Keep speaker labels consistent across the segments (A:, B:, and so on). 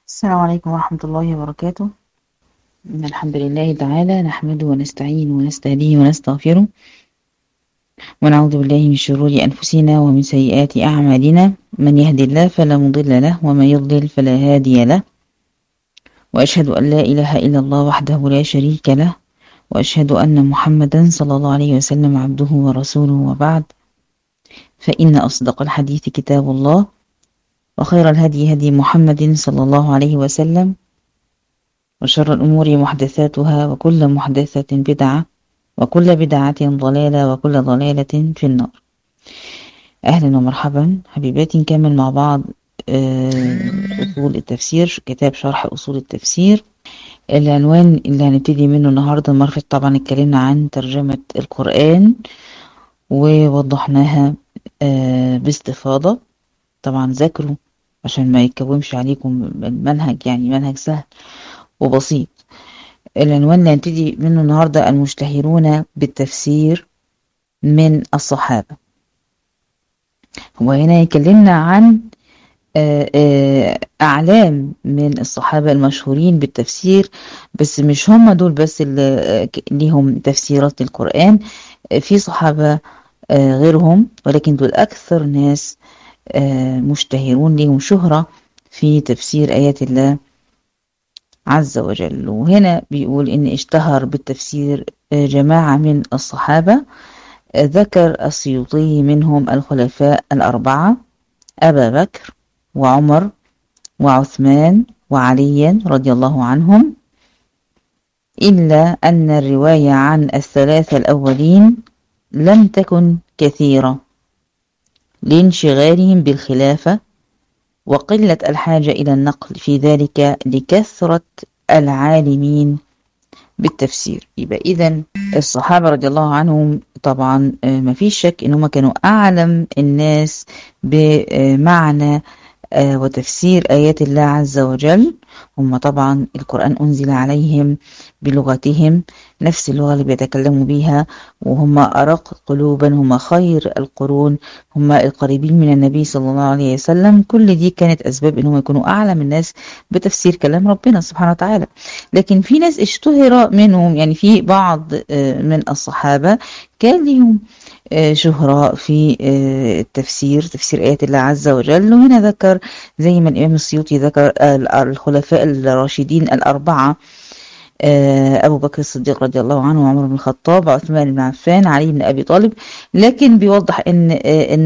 A: السلام عليكم ورحمة الله وبركاته. إن الحمد لله تعالى نحمده ونستعين ونستهديه ونستغفره ونعوذ بالله من شرور أنفسنا ومن سيئات أعمالنا، من يهدي الله فلا مضل له ومن يضلل فلا هادي له، وأشهد أن لا إله إلا الله وحده لا شريك له، وأشهد أن محمدا صلى الله عليه وسلم عبده ورسوله، وبعد، فإن أصدق الحديث كتاب الله، وخير الهدي هدي محمد صلى الله عليه وسلم، وشر الأمور محدثاتها، وكل محدثة بدعة، وكل بدعة ضلالة، وكل ضلالة في النار. أهلا ومرحبا حبيباتي، نكمل مع بعض أصول التفسير، كتاب شرح أصول التفسير. العنوان اللي هنبتدي منه النهاردة المرة طبعا اتكلمنا عن ترجمة القرآن ووضحناها باستفاضة. طبعا ذاكروا عشان ما يتكومش عليكم المنهج، يعني منهج سهل وبسيط. العنوان اللي هنبتدي منه النهاردة المشتهرون بالتفسير من الصحابة. وهنا يكلمنا عن أعلام من الصحابة المشهورين بالتفسير، بس مش هم دول بس اللي ليهم تفسيرات للقرآن، في صحابة غيرهم، ولكن دول أكثر ناس مشتهرون، ليهم شهرة في تفسير آيات الله عز وجل. وهنا بيقول إن اشتهر بالتفسير جماعة من الصحابة، ذكر السيوطي منهم الخلفاء الأربعة: أبا بكر وعمر وعثمان وعلي رضي الله عنهم، إلا أن الرواية عن الثلاثة الأولين لم تكن كثيرة لانشغالهم بالخلافة وقلة الحاجة إلى النقل في ذلك لكثرة العالمين بالتفسير. يبقى إذن الصحابة رضي الله عنهم طبعا ما فيش شك إنهم كانوا أعلم الناس بمعنى وتفسير آيات الله عز وجل. هم طبعا القرآن أنزل عليهم بلغتهم، نفس اللغة اللي بيتكلموا بيها، وهم أرق قلوبا، هم خير القرون، هم القريبين من النبي صلى الله عليه وسلم. كل دي كانت أسباب إنهم يكونوا أعلم الناس بتفسير كلام ربنا سبحانه وتعالى. لكن في ناس اشتهر منهم، يعني في بعض من الصحابة كان لهم شهرة في تفسير آيات الله عز وجل. وهنا ذكر زي ما الإمام السيوطي ذكر الخلفاء الراشدين الأربعة: أبو بكر الصديق رضي الله عنه، وعمر بن الخطاب، عثمان بن عفان، علي بن أبي طالب. لكن بيوضح أن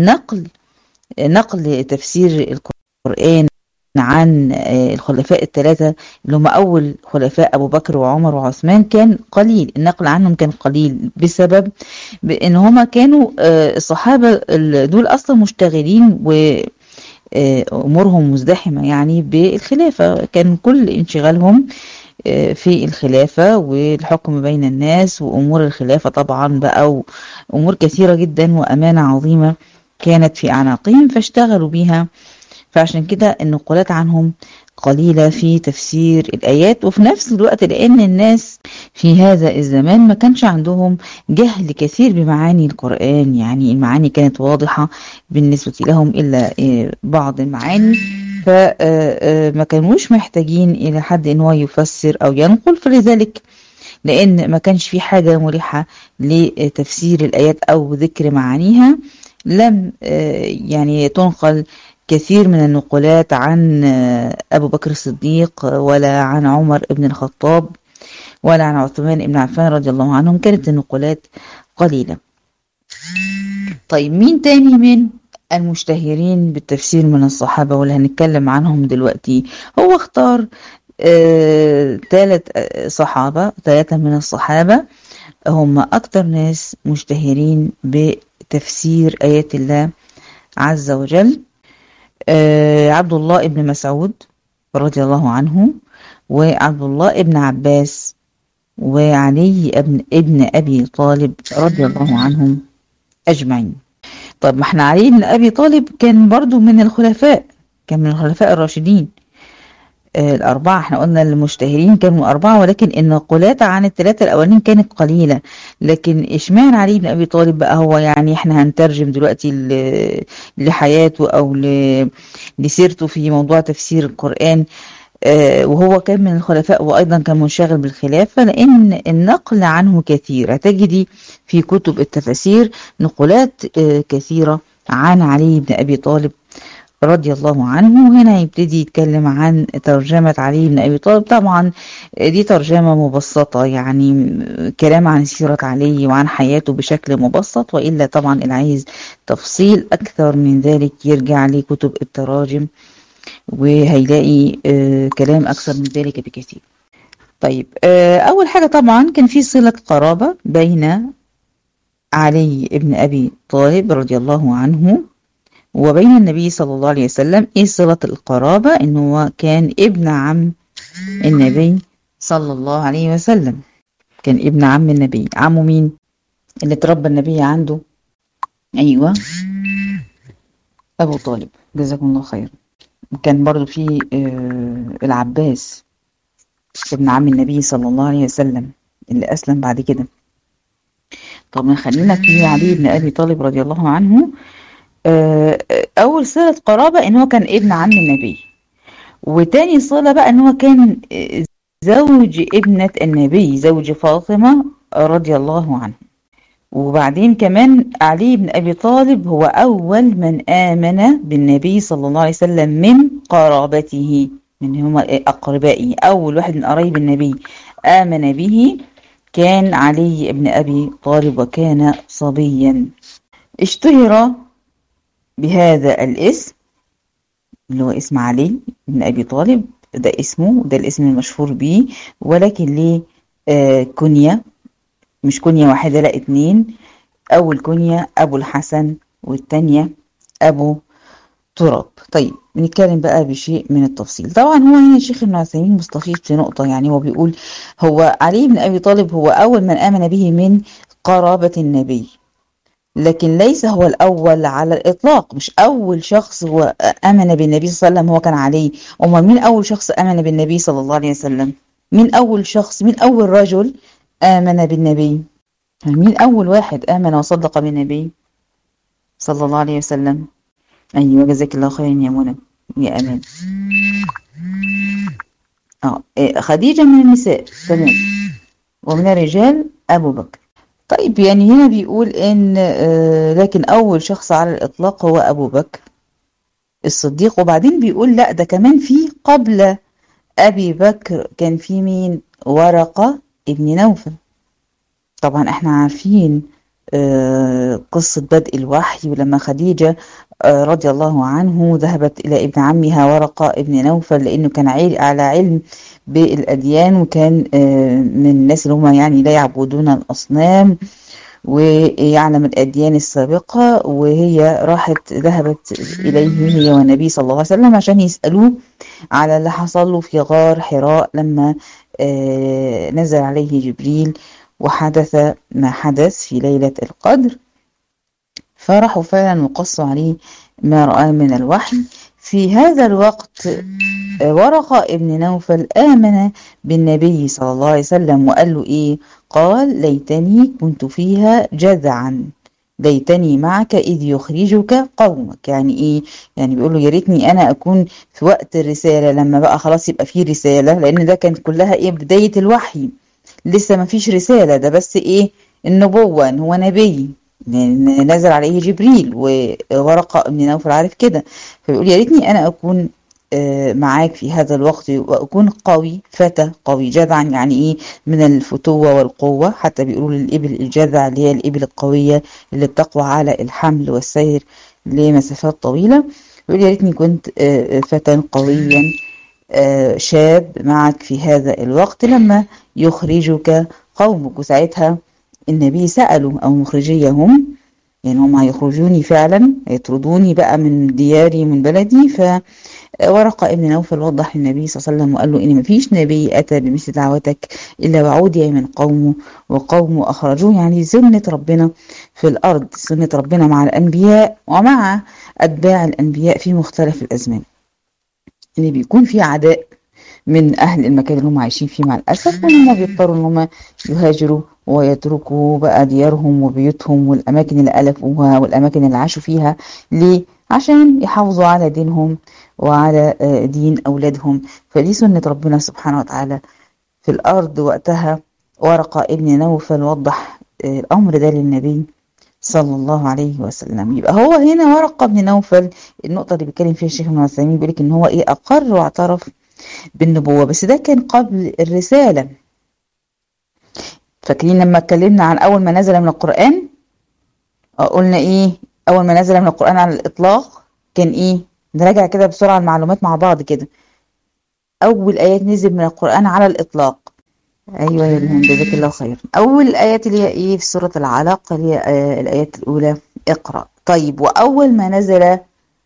A: نقل تفسير القرآن عن الخلفاء الثلاثة اللي هم أول خلفاء أبو بكر وعمر وعثمان كان قليل، النقل عنهم كان قليل بسبب بأن هما كانوا الصحابة دول أصلا مشتغلين وأمورهم مزدحمة يعني بالخلافة، كان كل انشغالهم في الخلافة والحكم بين الناس وأمور الخلافة طبعا بقى، وأمور كثيرة جدا وأمانة عظيمة كانت في أعناقهم فاشتغلوا بيها. فعشان كده النقولات عنهم قليلة في تفسير الآيات. وفي نفس الوقت لأن الناس في هذا الزمان ما كانش عندهم جهل كثير بمعاني القرآن، يعني المعاني كانت واضحة بالنسبة لهم إلا بعض المعاني، فما كانوش محتاجين إلى حد إن هو يفسر أو ينقل. فلذلك لأن ما كانش في حاجة ملحة لتفسير الآيات أو ذكر معانيها، لم يعني تنقل كثير من النقولات عن أبو بكر الصديق، ولا عن عمر بن الخطاب، ولا عن عثمان بن عفان رضي الله عنهم، كانت النقولات قليلة. طيب مين تاني من المشتهرين بالتفسير من الصحابة واللي هنتكلم عنهم دلوقتي؟ هو اختار ثلاثة من الصحابة هم أكتر ناس مشتهرين بتفسير آيات الله عز وجل: عبد الله بن مسعود رضي الله عنه، وعبد الله بن عباس، وعلي ابن أبي طالب رضي الله عنهم أجمعين. طب ما احنا علي بن أبي طالب كان برضو من الخلفاء، كان من الخلفاء الراشدين الأربعة. احنا قلنا المشتهرين كانوا أربعة، ولكن النقولات عن الثلاثة الأولين كانت قليلة. لكن اشمعنى علي بن أبي طالب بقى هو، يعني احنا هنترجم دلوقتي لحياته أو لسيرته في موضوع تفسير القرآن. وهو كان من الخلفاء وأيضا كان منشغل بالخلافة، لأن النقل عنه كثير. هتجدي في كتب التفاسير نقولات كثيرة عن علي بن أبي طالب رضي الله عنه. وهنا يبتدي يتكلم عن ترجمة علي بن أبي طالب. طبعا دي ترجمة مبسطة، يعني كلام عن سيرة علي وعن حياته بشكل مبسط، وإلا طبعا اللي عايز تفصيل أكثر من ذلك يرجع لكتب التراجم وهيلاقي كلام أكثر من ذلك بكثير. طيب، أول حاجة طبعا كان في صلة قرابة بين علي بن أبي طالب رضي الله عنه وبين النبي صلى الله عليه وسلم. ايه صلة القرابة؟ انه هو كان ابن عم النبي صلى الله عليه وسلم، كان ابن عم النبي. عمه مين اللي تربى النبي عنده؟ ايوه، ابو طالب، جزاكم الله خير. كان برضو في العباس ابن عم النبي صلى الله عليه وسلم اللي اسلم بعد كده. طب خلينا في علي بن ابي طالب رضي الله عنه. أول صلة قرابة إن هو كان ابن عم النبي، وتاني صلة بقى إن هو كان زوج ابنة النبي، زوج فاطمة رضي الله عنه. وبعدين كمان علي بن أبي طالب هو أول من آمن بالنبي صلى الله عليه وسلم من قرابته، من هم أقربائه. أول واحد من قرايب النبي آمن به كان علي بن أبي طالب، وكان صبيا. اشتهر بهذا الاسم اللي هو اسم علي بن أبي طالب، ده اسمه، ده الاسم المشهور به، ولكن ليه كنية، مش كنية واحدة، لا 2. أول كنية أبو الحسن، والتانية أبو تراب. طيب بنتكلم بقى بشيء من التفصيل. طبعا هو هنا الشيخ ابن عثيمين مستفيض في نقطة، يعني هو بيقول هو علي بن أبي طالب هو أول من آمن به من قرابة النبي، لكن ليس هو الأول على الإطلاق. مش أول شخص هو آمن بالنبي صلى الله عليه وسلم هو كان علي. أمال مين أول شخص آمن بالنبي صلى الله عليه وسلم؟ مين أول شخص، مين أول رجل آمن بالنبي؟ مين أول واحد آمن وصدق بالنبي صلى الله عليه وسلم؟ أيوة، جزاك الله خيرا يا منى يا أمان. خديجة من النساء، تمام. ومن الرجال أبو بكر. طيب يعني هنا بيقول إن لكن أول شخص على الإطلاق هو أبو بكر الصديق. وبعدين بيقول لا، ده كمان في قبل أبي بكر كان في مين؟ ورقة ابن نوفل. طبعا احنا عارفين قصة بدء الوحي، ولما خديجة رضي الله عنه ذهبت إلى ابن عمها ورقة ابن نوفل، لأنه كان على علم بالأديان، وكان من الناس اللي هم يعني لا يعبدون الأصنام ويعلم الأديان السابقة. وهي ذهبت إليه هي والنبي صلى الله عليه وسلم عشان يسألوه على اللي حصل له في غار حراء لما نزل عليه جبريل وحدث ما حدث في ليلة القدر. فرحوا فعلا وقصوا عليه ما رأى من الوحي. في هذا الوقت ورقة ابن نوفل آمن بالنبي صلى الله عليه وسلم، وقال له إيه؟ قال ليتني كنت فيها جذعا، ليتني معك إذ يخرجك قومك. يعني إيه؟ يعني بيقول له يا ريتني أنا أكون في وقت الرسالة، لما بقى خلاص يبقى فيه رسالة، لأن ده كان كلها إيه؟ بداية الوحي، لسه ما فيش رسالة، ده بس إيه؟ النبوة، إن هو نبي نزل عليه جبريل، وورقة ابن نوفل عارف كده. فبيقول يا ريتني أنا أكون معاك في هذا الوقت، وأكون قوي، فتى قوي. جذعا يعني إيه؟ من الفتوة والقوة. حتى بيقولوا للإبل الجذع اللي هي الإبل القوية اللي بتقوى على الحمل والسير لمسافات طويلة. بيقول يا ريتني كنت فتى قويا شاب معك في هذا الوقت لما يخرجك قومك. وساعتها النبي سألوا أو مخرجيهم، يعني هم هيخرجوني فعلا، هيطردوني بقى من دياري من بلدي. فورقة ابن نوفل وضح للنبي صلى الله عليه وسلم وقال له إن مفيش نبي أتى بمثل دعوتك إلا وعودي من قومه وقومه أخرجوه. يعني سنة ربنا في الأرض، سنة ربنا مع الأنبياء ومع أتباع الأنبياء في مختلف الأزمان، اللي بيكون في عداء من أهل المكان اللي هم عايشين فيه مع الأسف، وإن هم بيضطروا إن هم يهاجروا ويتركوا بقى ديارهم وبيوتهم والأماكن اللي ألفوها والأماكن اللي عاشوا فيها. ليه؟ عشان يحافظوا على دينهم وعلى دين أولادهم. فدي سنة ربنا سبحانه وتعالى في الأرض وقتها. ورقة ابن نوفل وضح الأمر ده للنبي صلى الله عليه وسلم. يبقى هو هنا ورقة بن نوفل، النقطة اللي بيتكلم فيها الشيخ ابن عثيمين بيقول لك إن هو أقر واعترف بالنبوة، بس ده كان قبل الرسالة. فاكرين لما اتكلمنا عن أول ما نزل من القرآن قلنا أول ما نزل من القرآن على الإطلاق كان نراجع كده بسرعة المعلومات مع بعض كده. أول آيات نزل من القرآن على الإطلاق، أيوة يا الهند جزاك الله خير. أول الآيات اللي هي في سورة العلق اللي هي الآيات الأولى اقرأ. طيب وأول ما نزل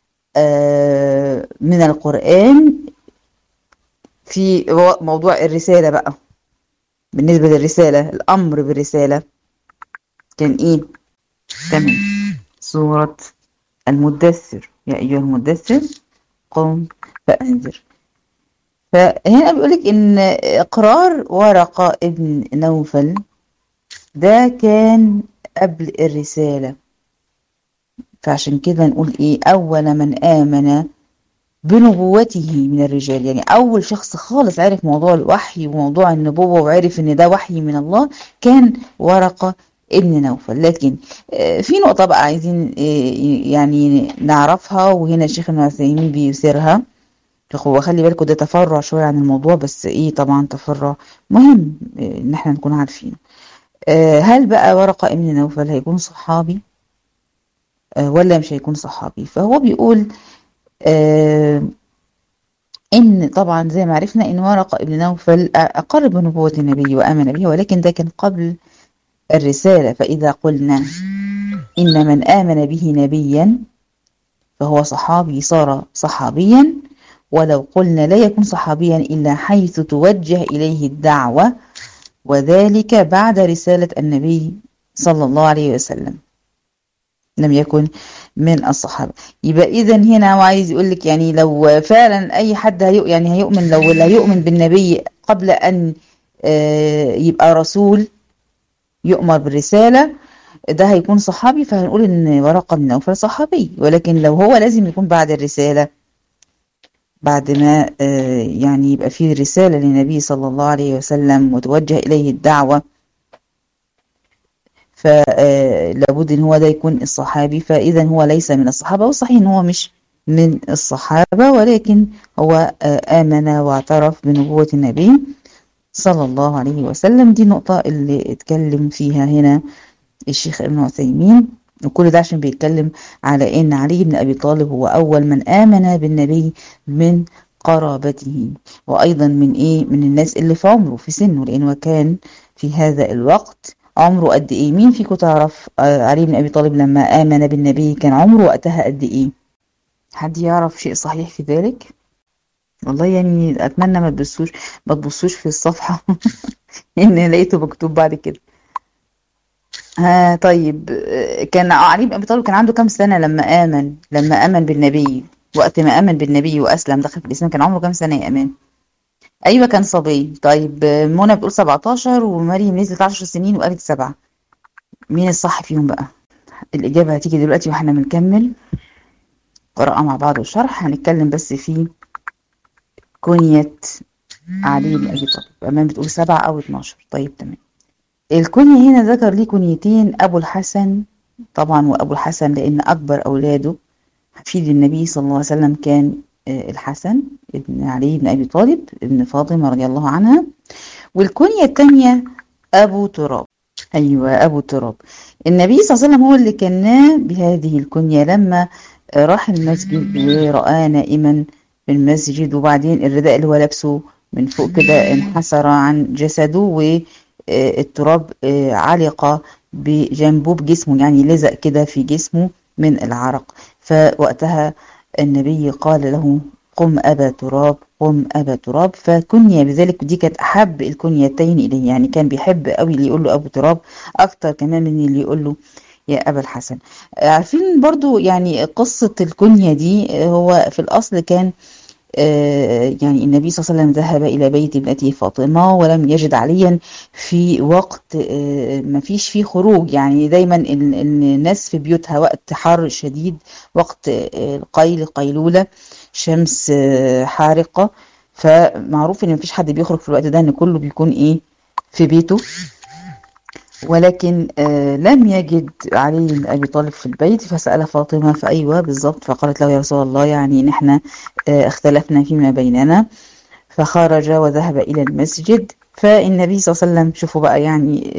A: من القرآن في موضوع الرسالة بقى، بالنسبة للرسالة الأمر بالرسالة كان تمام، سورة المدثر، يا أيها المدثر قم فأنذر. فهنا بيقولك إن إقرار ورقة ابن نوفل ده كان قبل الرسالة، فعشان كده نقول أول من آمن بنبوته من الرجال، يعني أول شخص خالص عرف موضوع الوحي وموضوع النبوة وعرف إن ده وحي من الله كان ورقة ابن نوفل. لكن في نقطة بقى عايزين يعني نعرفها، وهنا الشيخ ابن عثيمين بيثيرها. وخلي بالكم ده تفرع شوية عن الموضوع، بس طبعا تفرع مهم إن احنا نكون عارفين. هل بقى ورقة ابن نوفل هيكون صحابي ولا مش هيكون صحابي؟ فهو بيقول إن طبعا زي ما عرفنا إن ورقة ابن نوفل أقر بنبوة النبي وآمن به، ولكن ده كان قبل الرسالة. فإذا قلنا إن من آمن به نبيا فهو صحابي صار صحابيا، ولو قلنا لا يكون صحابيا إلا حيث توجه إليه الدعوة، وذلك بعد رسالة النبي صلى الله عليه وسلم لم يكن من الصحابة. يبقى إذن هنا هو عايز يقول لك يعني لو فعلا أي حد هيؤمن، لو لا يؤمن بالنبي قبل أن يبقى رسول يؤمر بالرسالة ده هيكون صحابي، فهنقول إن ورقة بن نوفل صحابي. ولكن لو هو لازم يكون بعد الرسالة، بعد ما يعني يبقى فيه رسالة للنبي صلى الله عليه وسلم وتوجه إليه الدعوة، فلابد ان هو ده يكون الصحابي. فاذا هو ليس من الصحابة، والصحيح ان هو مش من الصحابة، ولكن هو آمن واعترف بنبوة النبي صلى الله عليه وسلم. دي النقطة اللي اتكلم فيها هنا الشيخ ابن عثيمين، وكل ده عشان بيتكلم على ان علي بن ابي طالب هو اول من آمن بالنبي من قرابته، وايضا من الناس اللي في عمره في سنه، لانه كان في هذا الوقت عمره قد ايه؟ مين فيكم تعرف علي بن ابي طالب لما آمن بالنبي كان عمره وقتها قد ايه؟ حد يعرف شيء صحيح في ذلك؟ والله يعني اتمنى ما تبصوش في الصفحة ان لقيته مكتوب بعد كده. طيب كان علي بن ابي طالب كان عنده كام سنة لما آمن بالنبي؟ وقت ما آمن بالنبي واسلم دخل في الاسلام كان عمره كام سنة يا امان؟ ايوه كان صبي. طيب منى بتقول 17 ومريم نزلت 10 سنين وقالت 7. مين الصح فيهم بقى؟ الإجابة هتيجي دلوقتي واحنا بنكمل قراءة مع بعض وشرح. هنتكلم بس في كنية علي بن أبي طالب. أمام بتقول 7 أو 12. طيب تمام. الكنية هنا ذكر ليه كنيتين، أبو الحسن طبعا، وأبو الحسن لأن أكبر أولاده حفيد النبي صلى الله عليه وسلم كان الحسن ابن علي بن أبي طالب ابن فاطمة رضي الله عنها. والكنية الثانية أبو تراب. أيوة أبو تراب. النبي صلى الله عليه وسلم هو اللي كناه بهذه الكنية لما راح المسجد ورأى نائما في المسجد، وبعدين الرداء اللي هو لابسه من فوق كده انحسر عن جسده، والتراب علق بجنبه بجسمه، يعني لزق كده في جسمه من العرق. فوقتها النبي قال له قم أبا تراب، قم أبا تراب، فكنية بذلك. دي كانت أحب الكنيتين إليه، يعني كان بيحب قوي اللي يقول له أبو تراب أكتر كمان من اللي يقول له يا أبا الحسن. عارفين برضو يعني قصة الكنية دي، هو في الأصل كان يعني النبي صلى الله عليه وسلم ذهب إلى بيت ابنته فاطمة ولم يجد عليا في وقت ما فيش فيه خروج. يعني دايما الناس في بيوتها وقت حر شديد، وقت القيلولة، شمس حارقة، فمعروف ان مفيش حد بيخرج في الوقت ده، ان كله بيكون ايه في بيته. ولكن لم يجد علي بن أبي طالب في البيت، فسأل فاطمة فأيوة بالضبط، فقالت له يا رسول الله يعني نحن اختلفنا فيما بيننا، فخرج وذهب إلى المسجد. فالنبي صلى الله عليه وسلم، شوفوا بقى يعني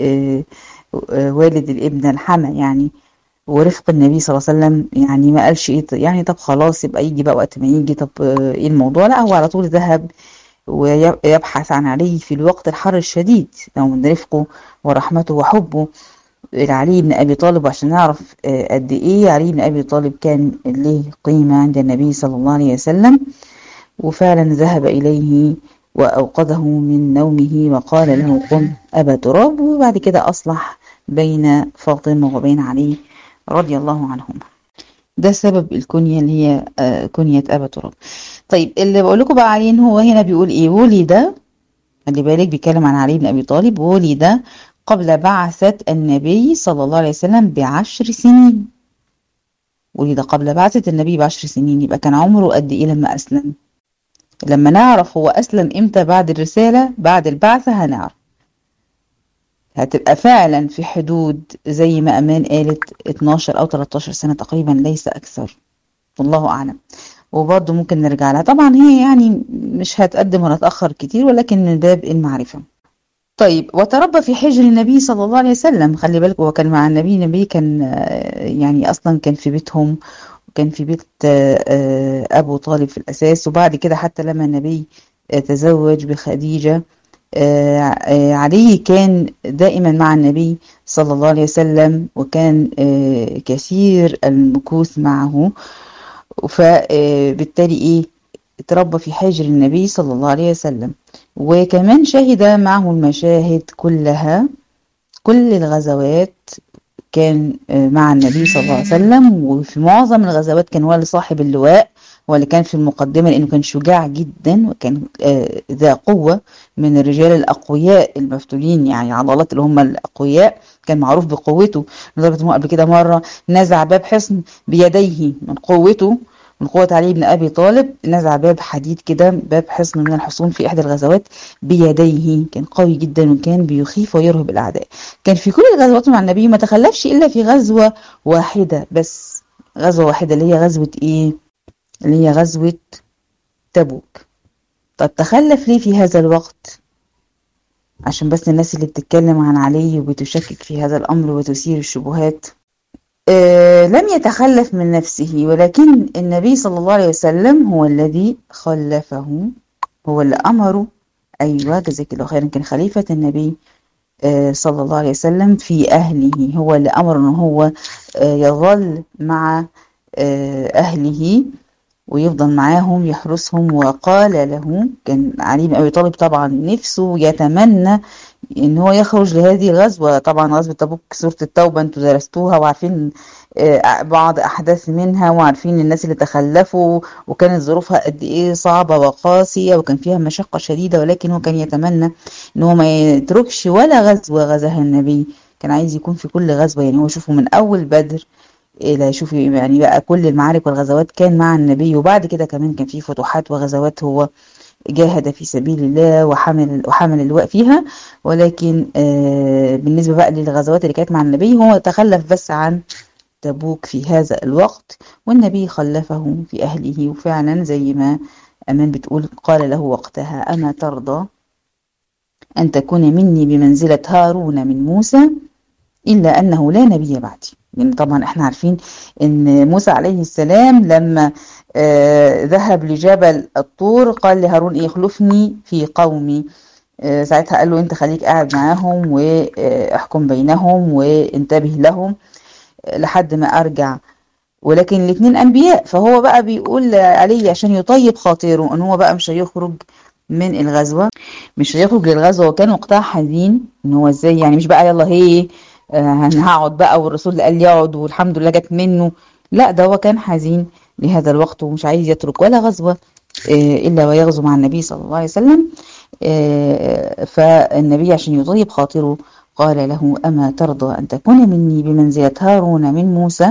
A: والد الابن الحمى يعني ورفق النبي صلى الله عليه وسلم، يعني ما قالش ايه يعني طب خلاص يبقى يجي بقى وقت ما يجي، طب ايه الموضوع، لا هو على طول ذهب ويبحث عن علي في الوقت الحر الشديد، من رفقه ورحمته وحبه لعلي بن أبي طالب. عشان نعرف قد إيه علي بن أبي طالب كان له قيمة عند النبي صلى الله عليه وسلم. وفعلا ذهب إليه وأوقظه من نومه وقال له قم أبا تراب، وبعد كده أصلح بين فاطمة وبين علي رضي الله عنهما. ده سبب الكنية اللي هي كنية أبا تراب. طيب اللي بقول لكم بقى عليه، هو هنا بيقول إيه؟ ولد، خلي بالك بيتكلم عن علي بن أبي طالب، ولد قبل بعثة النبي صلى الله عليه وسلم ب10 سنين. ولد قبل بعثة النبي ب10 سنين، يبقى كان عمره قد إيه لما أسلم؟ لما نعرف هو أسلم إمتى بعد الرسالة بعد البعثة هنعرف، هتبقى فعلا في حدود زي ما أمان قالت 12 أو 13 سنة تقريبا، ليس أكثر، والله أعلم. وبرضه ممكن نرجع لها طبعا، هي يعني مش هتقدم ولا تأخر كتير، ولكن من باب المعرفة. طيب وتربى في حجر النبي صلى الله عليه وسلم، خلي بالك هو كان مع النبي كان يعني أصلا كان في بيتهم، وكان في بيت أبو طالب في الأساس. وبعد كده حتى لما النبي تزوج بخديجة، علي كان دائما مع النبي صلى الله عليه وسلم، وكان كثير المكوث معه، فبالتالي ايه اتربى في حجر النبي صلى الله عليه وسلم. وكمان شهد معه المشاهد كلها، كل الغزوات كان مع النبي صلى الله عليه وسلم، وفي معظم الغزوات كان هو اللي صاحب اللواء، هو اللي كان في المقدمة، لأنه كان شجاع جدا، وكان ذا قوة من الرجال الأقوياء المفتولين، يعني عضلات اللي هم الأقوياء، كان معروف بقوته، لدرجة أنه قبل كده مرة نزع باب حصن بيديه من قوته، من قوة علي بن أبي طالب، نزع باب حديد كده، باب حصن من الحصون في إحدى الغزوات بيديه، كان قوي جدا وكان بيخيف ويرهب الأعداء. كان في كل الغزوات مع النبي، ما تخلفش إلا في غزوة واحدة بس، غزوة واحدة اللي هي غزوة إيه؟ اللي هي غزوة تبوك. طب تخلف ليه في هذا الوقت؟ عشان بس الناس اللي بتتكلم عن علي وبتشكك في هذا الأمر وتثير الشبهات، لم يتخلف من نفسه، ولكن النبي صلى الله عليه وسلم هو الذي خلفه، هو اللي أمره. أيوة جزاك الله خيرا، كان خليفة النبي صلى الله عليه وسلم في أهله، هو اللي أمر أنه هو يظل مع أهله ويفضل معاهم يحرسهم. وقال له، كان علي بن أبي طالب طبعا نفسه يتمنى ان هو يخرج لهذه الغزوة، طبعا غزوة تبوك سورة التوبة انتوا درستوها وعارفين بعض احداث منها، وعارفين الناس اللي تخلفوا وكانت ظروفها قد ايه صعبة وقاسية وكان فيها مشقة شديدة، ولكن هو كان يتمنى ان هو ما يتركش ولا غزوة غزاها النبي، كان عايز يكون في كل غزوة. يعني هو شوفوا من اول بدر إلى شوف يعني بقى كل المعارك والغزوات كان مع النبي، وبعد كده كمان كان في فتوحات وغزوات هو جاهد في سبيل الله وحمل اللواء فيها. ولكن بالنسبة بقى للغزوات اللي كانت مع النبي، هو تخلف بس عن تبوك في هذا الوقت، والنبي خلفه في أهله. وفعلا زي ما أمان بتقول، قال له وقتها أما ترضى أن تكون مني بمنزلة هارون من موسى إلا أنه لا نبي بعدي. يعني طبعا احنا عارفين ان موسى عليه السلام لما ذهب لجبل الطور قال لهارون يخلفني في قومي، ساعتها قال له انت خليك قاعد معاهم واحكم بينهم وانتبه لهم لحد ما ارجع. ولكن الاثنين انبياء، فهو بقى بيقول عليه عشان يطيب خاطره ان هو بقى مش هيخرج من الغزوة، مش هيخرج للغزوة. وكان وقتها حزين ان هو ازاي يعني، مش بقى يلا هي انا هقعد بقى والرسول اللي قال يقعد والحمد لله جت منه، لا ده هو كان حزين لهذا الوقت ومش عايز يترك ولا غزوة إلا ويغزو مع النبي صلى الله عليه وسلم. فالنبي عشان يطيب خاطره قال له: أما ترضى أن تكون مني بمنزلة هارون من موسى؟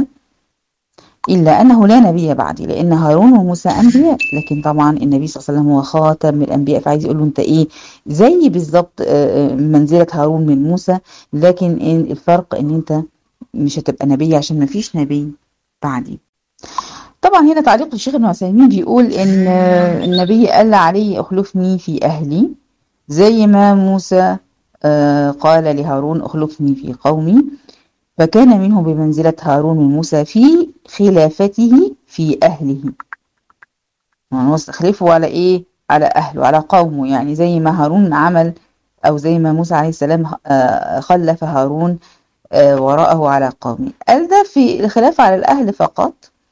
A: إلا أنه لا نبي بعدي، لأن هارون وموسى أنبياء، لكن طبعا النبي صلى الله عليه وسلم هو خاتم الأنبياء، فعايز يقول له أنت إيه زي بالظبط منزلة هارون من موسى، لكن الفرق إن أنت مش هتبقى نبي عشان ما فيش نبي بعدي. طبعا هنا تعليق الشيخ ابن عثيمين بيقول إن النبي قال علي أخلفني في أهلي، زي ما موسى قال لهارون أخلفني في قومي، فكان منه بمنزلة هارون من موسى في خلافته في أهله. يعني هو استخلفه على إيه؟ على أهله، على قومه، يعني زي ما هارون عمل، أو زي ما موسى عليه السلام خلف هارون وراءه على قومه. قال ده في الخلافة على الأهل فقط،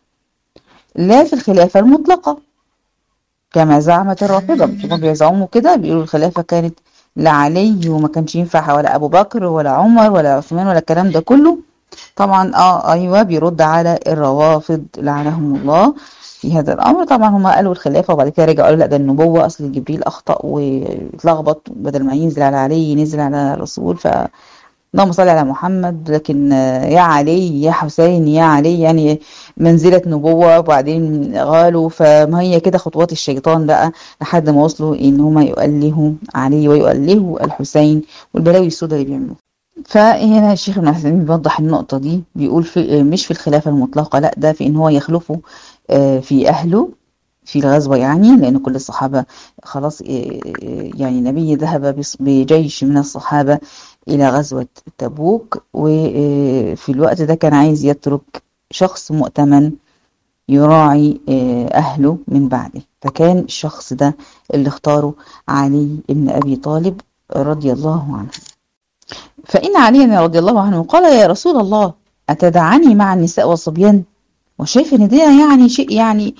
A: لا في الخلافة المطلقة كما زعمت الرافضة. هم بيزعموا كده، بيقولوا الخلافة كانت لعلي وما كانش ينفع ولا أبو بكر ولا عمر ولا عثمان ولا الكلام ده كله. طبعا ايوه، بيرد على الروافض لعنهم الله في هذا الامر. طبعا هم قالوا الخلافه، وبعد كده رجعوا قالوا لا ده النبوه، اصل جبريل اخطا واتلخبط، بدل ما ينزل على علي نزل على الرسول، ف اللهم صل على محمد. لكن يا علي يا حسين يا علي، يعني منزله نبوه، وبعدين غالوا، فما هي كده خطوات الشيطان بقى لحد ما وصلوا ان هم يؤلهوا علي ويؤلهوا الحسين، والبلاوي السوداء اللي بيعملوها. فهنا الشيخ ابن عثيمين بيوضح النقطة دي، بيقول في مش في الخلافة المطلقة، لا ده في ان هو يخلفه في أهله في الغزوة، يعني لأن كل الصحابة خلاص، يعني النبي ذهب بجيش من الصحابة إلى غزوة تبوك، وفي الوقت ده كان عايز يترك شخص مؤتمن يراعي أهله من بعده، فكان الشخص ده اللي اختاره علي بن أبي طالب رضي الله عنه. فإن علي رضي الله عنه قال: يا رسول الله، أتدعني مع النساء والصبيان؟ وشايف إن ده يعني شيء يعني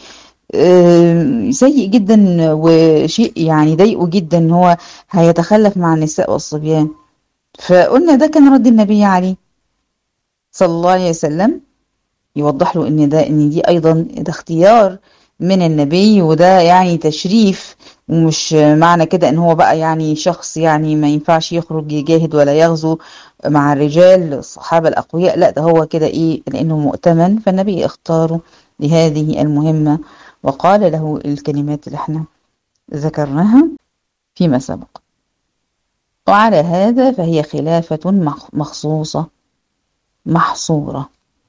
A: سيء جدا، وشيء يعني ضايقه جدا إن هو هيتخلف مع النساء والصبيان. فقلنا ده كان رد النبي عليه صلى الله عليه وسلم، يوضح له إن دي أيضا ده اختيار من النبي، وده يعني تشريف، ومش معنى كده ان هو بقى يعني شخص يعني ما ينفعش يخرج يجاهد ولا يغزو مع الرجال الصحابة الأقوياء، لا ده هو كده ايه، لأنه مؤتمن، فالنبي اختاره لهذه المهمة، وقال له الكلمات اللي احنا ذكرناها فيما سبق. وعلى هذا فهي خلافة مخصوصة محصورة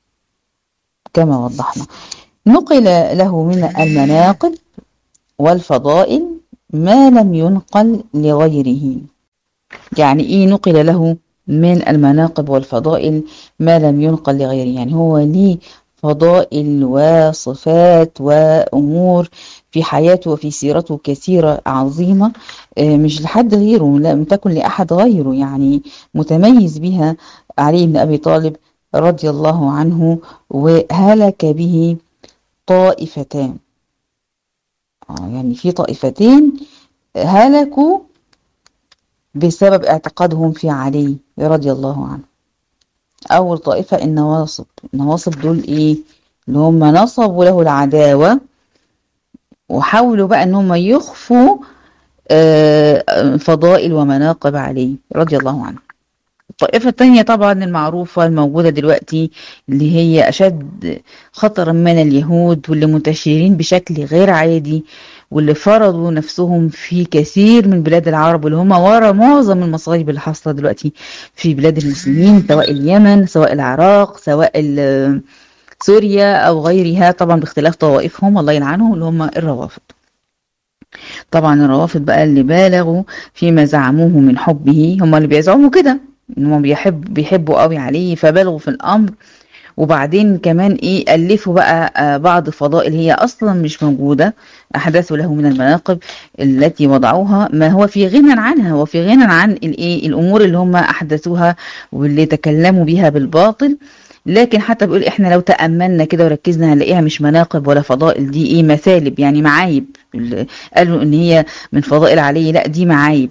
A: كما وضحنا. نقل له من المناقب والفضائل ما لم ينقل لغيره. يعني ايه نقل له من المناقب والفضائل ما لم ينقل لغيره؟ يعني هو ليه فضائل وصفات وأمور في حياته وفي سيرته كثيرة عظيمة، مش لحد غيره، لم تكن لأحد غيره، يعني متميز بها علي بن أبي طالب رضي الله عنه. وهلك به طائفتان، يعني في طائفتين هلكوا بسبب اعتقادهم في علي رضي الله عنه. أول طائفة النواصب. النواصب دول إيه؟ اللي هم نصبوا له العداوة، وحاولوا بقى إن هم يخفوا فضائل ومناقب علي رضي الله عنه. الطائفة الثانية طبعا المعروفة الموجودة دلوقتي، اللي هي أشد خطرا من اليهود، واللي منتشرين بشكل غير عادي، واللي فرضوا نفسهم في كثير من بلاد العرب، واللي هم ورا معظم المصايب اللي حاصلة دلوقتي في بلاد المسلمين، سواء اليمن سواء العراق سواء سوريا أو غيرها، طبعا باختلاف طوائفهم الله يلعنهم، اللي هم الروافض. طبعا الروافض بقى اللي بالغوا فيما زعموه من حبه، هم اللي بيزعموا كده انهم بيحبوا قوي عليه، فبالغوا في الامر. وبعدين كمان ايه، الفوا بقى بعض فضائل هي اصلا مش موجوده، احدثوا له من المناقب التي وضعوها ما هو في غنى عنها، وفي غنى عن الايه الامور اللي هم احدثوها واللي تكلموا بها بالباطل. لكن حتى بيقول احنا لو تأملنا كده وركزنا هنلاقيها مش مناقب ولا فضائل، دي ايه مثالب، يعني معايب. قالوا ان هي من فضائل علي، لا دي معايب.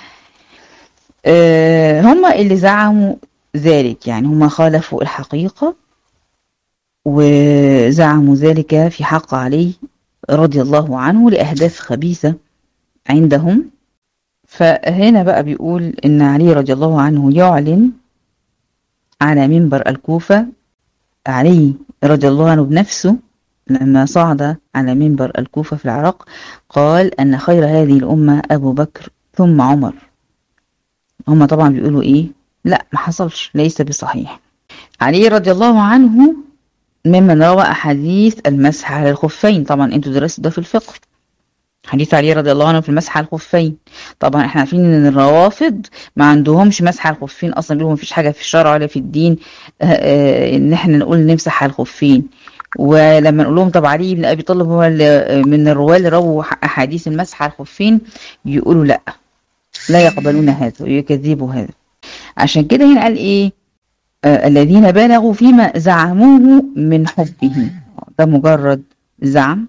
A: هم اللي زعموا ذلك، يعني هم خالفوا الحقيقة وزعموا ذلك في حق علي رضي الله عنه لأهداف خبيثة عندهم. فهنا بقى بيقول إن علي رضي الله عنه يعلن على منبر الكوفة. علي رضي الله عنه بنفسه لما صعد على منبر الكوفة في العراق قال أن خير هذه الأمة أبو بكر ثم عمر. هم طبعا بيقولوا إيه؟ لا، ما حصلش، ليس بصحيح. علي رضي الله عنه ممن روى أحاديث المسح على الخفين. طبعا انتوا درستوا ده في الفقه، حديث علي رضي الله عنه في المسح على الخفين. طبعا احنا عارفين ان الروافض ما عندهمش مسح على الخفين اصلا، بيقولوا مفيش حاجه في الشرع ولا في الدين ان احنا نقول نمسح على الخفين. ولما نقول لهم طب علي بن ابي طالب هو من الرواه اللي رووا احاديث المسح على الخفين، يقولوا لا، لا يقبلون هذا ويكذبوا هذا. عشان كده هنا قال ايه؟ الذين بالغوا فيما زعموه من حبه. ده مجرد زعم،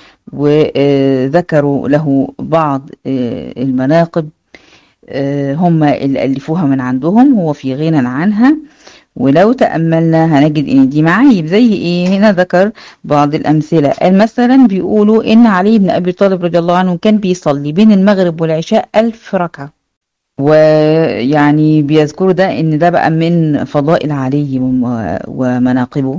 A: وذكروا له بعض المناقب هم اللي ألفوها من عندهم، هو في غنى عنها. ولو تأملنا هنجد ان دي معايب. زي ايه؟ هنا ذكر بعض الأمثلة. مثلا بيقولوا ان علي بن أبي طالب رضي الله عنه كان بيصلي بين المغرب والعشاء 1000 ركعة، ويعني بيذكروا ده ان ده بقى من فضائل علي ومناقبه.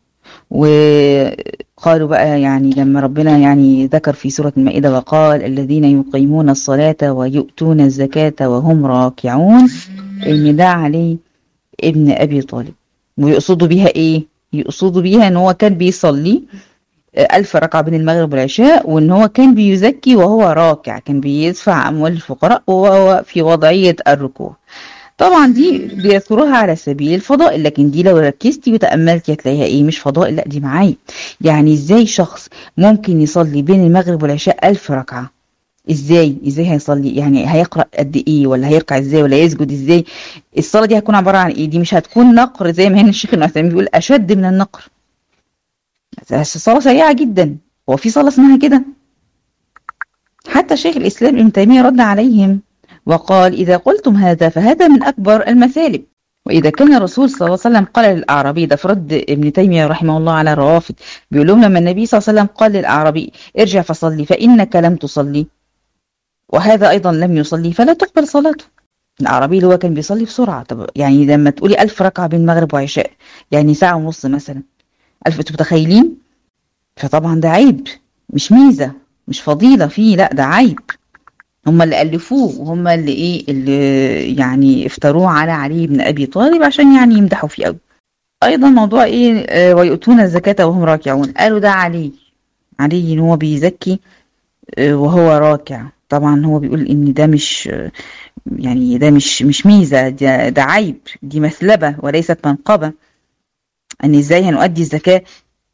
A: وقالوا بقى يعني لما ربنا يعني ذكر في سورة المائدة وقال الذين يقيمون الصلاة ويؤتون الزكاة وهم راكعون، ان ده علي ابن أبي طالب. ويقصدوا بيها ايه؟ يقصدوا بيها ان هو كان بيصلي 1000 ركعة بين المغرب والعشاء، وان هو كان بيزكي وهو راكع، كان بيدفع أموال الفقراء وهو في وضعية الركوع. طبعا دي بيذكروها على سبيل الفضائل، لكن دي لو ركزتي وتأملتي هتلاقيها ايه؟ مش فضائل، لا دي معايا. يعني ازاي شخص ممكن يصلي بين المغرب والعشاء 1000 ركعة؟ ازاي هيصلي؟ يعني هيقرأ قد ايه؟ ولا هيركع ازاي؟ ولا يسجد ازاي؟ الصلاة دي هتكون عبارة عن ايه؟ دي مش هتكون نقر زي ما هنا الشيخ ابن عثيمين بيقول اشد من النقر. الصلاة سريعة جدا، هو في صلاة اسمها كده؟ حتى شيخ الإسلام ابن تيمية رد عليهم وقال إذا قلتم هذا فهذا من أكبر المثالب. وإذا كان الرسول صلى الله عليه وسلم قال للأعرابي، ده في رد ابن تيمية رحمه الله على الروافض، بيقول لهم لما النبي صلى الله عليه وسلم قال للأعرابي ارجع فصلي فإنك لم تصلي، وهذا أيضا لم يصلي فلا تقبل صلاته. الأعرابي اللي هو كان بيصلي بسرعة. طب يعني لما تقولي 1000 ركعة بين المغرب وعشاء، يعني ساعة ونص مثلا، 1000، انتوا متخيلين؟ فطبعا ده عيب، مش ميزة، مش فضيلة فيه، لا ده عيب. هم اللي ألفوه، وهم اللي ايه اللي يعني افتروه على علي بن أبي طالب عشان يعني يمدحوا فيه قوي. أيضا موضوع ايه ويؤتون الزكاة وهم راكعون، قالوا ده علي ان هو بيزكي وهو راكع. طبعا هو بيقول ان ده مش يعني ده مش ميزة، ده عيب، دي مثلبة وليست منقبة. ان ازاي هنؤدي الزكاة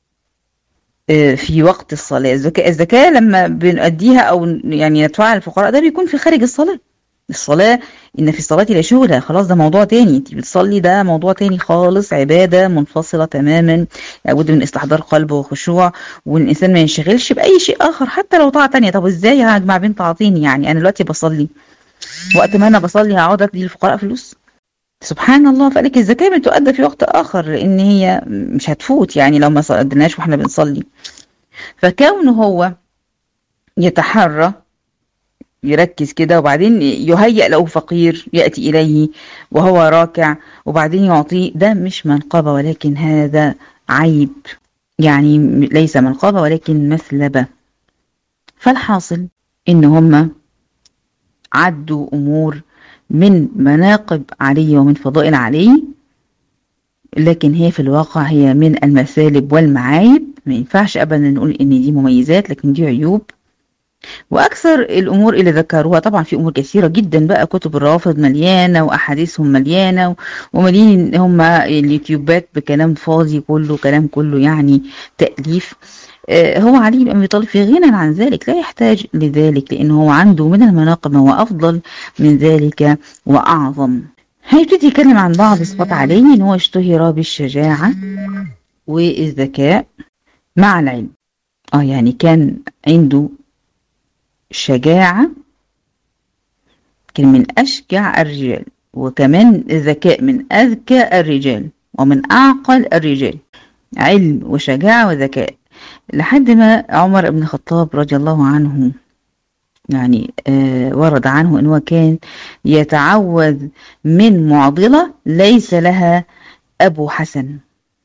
A: في وقت الصلاة؟ الزكاة لما بنؤديها أو يعني ندفعها للفقراء ده بيكون في خارج الصلاة إن في الصلاة لا شغل، خلاص ده موضوع تاني. انت بتصلي ده موضوع تاني خالص، عبادة منفصلة تماما، لابد من استحضار قلب وخشوع، والإنسان ما ينشغلش بأي شيء آخر حتى لو طاعة تانية. طب إزاي هجمع بين طاعتين؟ يعني أنا دلوقتي بصلي، وقت ما أنا بصلي هقعد أدي للفقراء فلوس؟ سبحان الله. فقالك الزكاة بتؤدى في وقت آخر لأن هي مش هتفوت يعني لو ما صدناش واحنا بنصلي. فكونه هو يتحرى يركز كده، وبعدين يهيأ له فقير يأتي إليه وهو راكع وبعدين يعطيه، ده مش منقبة ولكن هذا عيب، يعني ليس منقبة ولكن مثلبة. فالحاصل إن هم عدوا أمور من مناقب علي ومن فضائل علي، لكن هي في الواقع هي من المثالب والمعايب. ما ينفعش أبدا نقول إن دي مميزات، لكن دي عيوب. وأكثر الأمور اللي ذكروها، طبعا في أمور كثيرة جدا بقى، كتب الروافض مليانة وأحاديثهم مليانة ومليين هم اليوتيوبات بكلام فاضي، كله كلام، كله يعني تأليف. هو علي بن أبي طالب في غنى عن ذلك، لا يحتاج لذلك، لأنه هو عنده من المناقب ما هو أفضل من ذلك وأعظم. هيبتدي يتكلم عن بعض صفات علي، إن هو اشتهر بالشجاعة والذكاء مع العلم. يعني كان عنده شجاعة، كان من أشجع الرجال، وكمان ذكاء من أذكى الرجال ومن أعقل الرجال. علم وشجاعة وذكاء. لحد ما عمر بن الخطاب رضي الله عنه يعني ورد عنه أنه كان يتعوذ من معضلة ليس لها أبو حسن.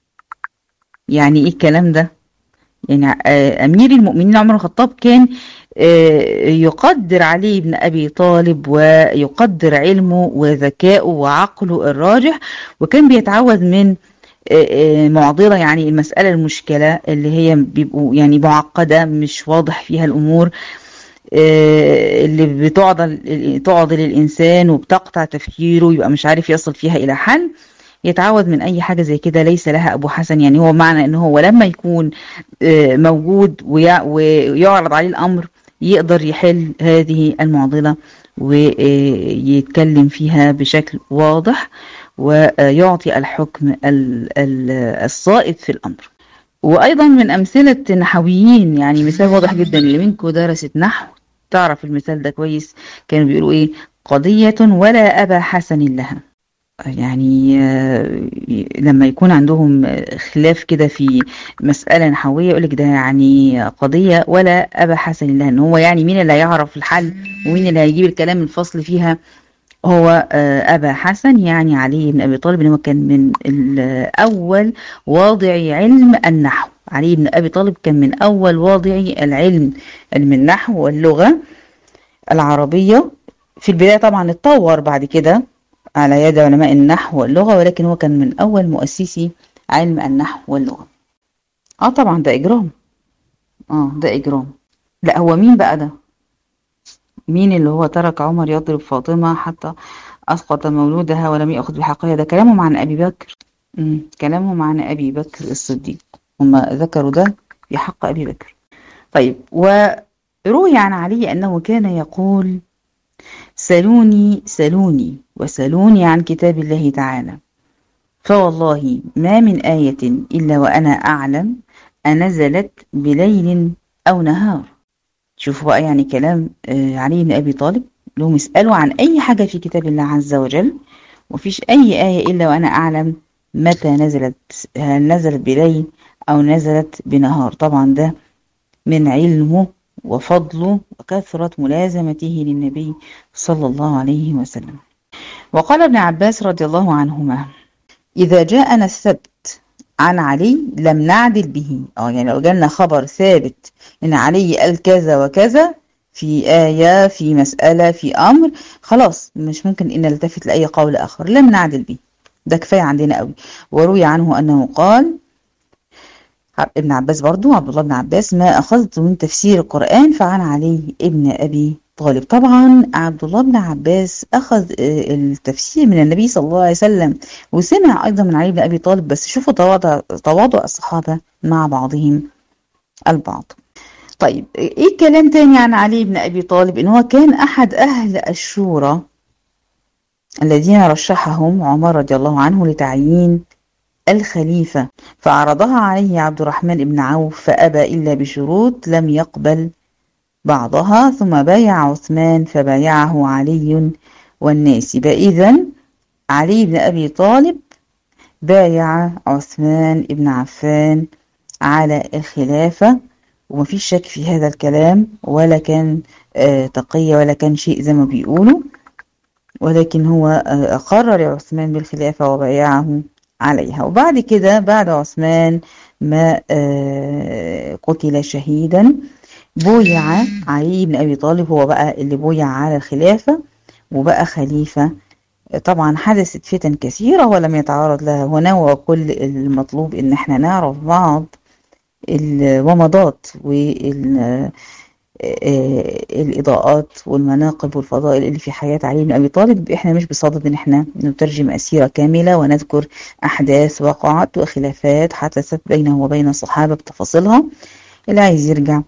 A: يعني إيه الكلام ده؟ يعني أمير المؤمنين عمر بن الخطاب كان يقدر علي بن أبي طالب ويقدر علمه وذكائه وعقله الراجح، وكان بيتعوذ من معضلة، يعني المسألة المشكلة اللي هي بيبقوا يعني معقدة مش واضح فيها الأمور، اللي تعضل الإنسان وبتقطع تفكيره، يبقى مش عارف يصل فيها إلى حل. يتعوذ من أي حاجة زي كده ليس لها أبو حسن. يعني هو معنى أنه هو لما يكون موجود ويعرض عليه الأمر يقدر يحل هذه المعضلة ويتكلم فيها بشكل واضح ويعطي الحكم الصائب في الأمر. وأيضا من أمثلة نحويين، يعني مثال واضح جدا اللي منكم درست نحو تعرف المثال ده كويس، كانوا بيقولوا إيه؟ قضية ولا أبا حسن لها. يعني لما يكون عندهم خلاف كده في مسألة نحوية يقولك ده يعني قضية ولا أبا حسن لها، إن هو يعني مين اللي هيعرف الحل ومين اللي هيجيب الكلام الفصل فيها؟ هو أبا حسن، يعني علي بن أبي طالب، إن هو كان من أول واضعي علم النحو. علي بن أبي طالب كان من أول واضعي العلم النحو واللغة العربية. في البداية طبعا اتطور بعد كده على يد علماء النحو واللغة، ولكن هو كان من أول مؤسسي علم النحو واللغة. طبعا ده إجرام. ده إجرام. لا، هو مين بقى ده؟ مين اللي هو ترك عمر يضرب فاطمة حتى أسقط مولودها ولم يأخذ بحقها؟ ده كلامهم عن أبي بكر. كلامهم عن أبي بكر الصديق، هم ذكروا ده في حق أبي بكر. طيب، وروي عن علي أنه كان يقول: سلوني سلوني وسلوني عن كتاب الله تعالى، فوالله ما من آية إلا وأنا أعلم أنزلت بليل أو نهار. شوفوا بقى يعني كلام علي بن أبي طالب، لهم اسألوا عن أي حاجة في كتاب الله عز وجل وفيش أي آية إلا وأنا أعلم متى نزلت، هل نزلت بليل أو نزلت بنهار. طبعا ده من علمه وفضله وكثرة ملازمته للنبي صلى الله عليه وسلم. وقال ابن عباس رضي الله عنهما: إذا جاءنا الثبت عن علي لم نعدل به. يعني لو جالنا خبر ثابت إن علي قال كذا وكذا في آية في مسألة في أمر، خلاص مش ممكن إن نلتفت لأي قول آخر، لم نعدل به، ده كفاية عندنا قوي. وروي عنه أنه قال، ابن عباس برضو، عبد الله بن عباس: ما أخذت من تفسير القرآن فعن علي ابن أبي طالب. طبعا عبد الله بن عباس أخذ التفسير من النبي صلى الله عليه وسلم وسمع أيضا من علي بن أبي طالب، بس شوفوا تواضع الصحابة مع بعضهم البعض. طيب، إيه كلام تاني عن علي بن أبي طالب؟ إن هو كان أحد أهل الشورى الذين رشحهم عمر رضي الله عنه لتعيين الخليفة، فعرضها عليه عبد الرحمن بن عوف فأبى إلا بشروط لم يقبل بعضها، ثم بايع عثمان فبايعه علي والناس. إذن علي بن أبي طالب بايع عثمان بن عفان على الخلافة، ومفيش شك في هذا الكلام، ولا كان تقية ولا كان شيء زي ما بيقولوا، ولكن هو قرر عثمان بالخلافة وبايعه عليها. وبعد كده بعد عثمان ما قتل شهيدا بويع علي بن أبي طالب، هو بقى اللي بويع على الخلافة وبقى خليفة. طبعا حدثت فتن كثيرة ولم يتعرض لها هنا، وكل المطلوب ان احنا نعرف بعض الومضات والإضاءات والمناقب والفضائل اللي في حياة علي بن أبي طالب. احنا مش بصدد ان احنا نترجم أسيرة كاملة ونذكر أحداث وقعت وخلافات حدثت بينه وبين الصحابة بتفاصيلها. اللي عايز يرجع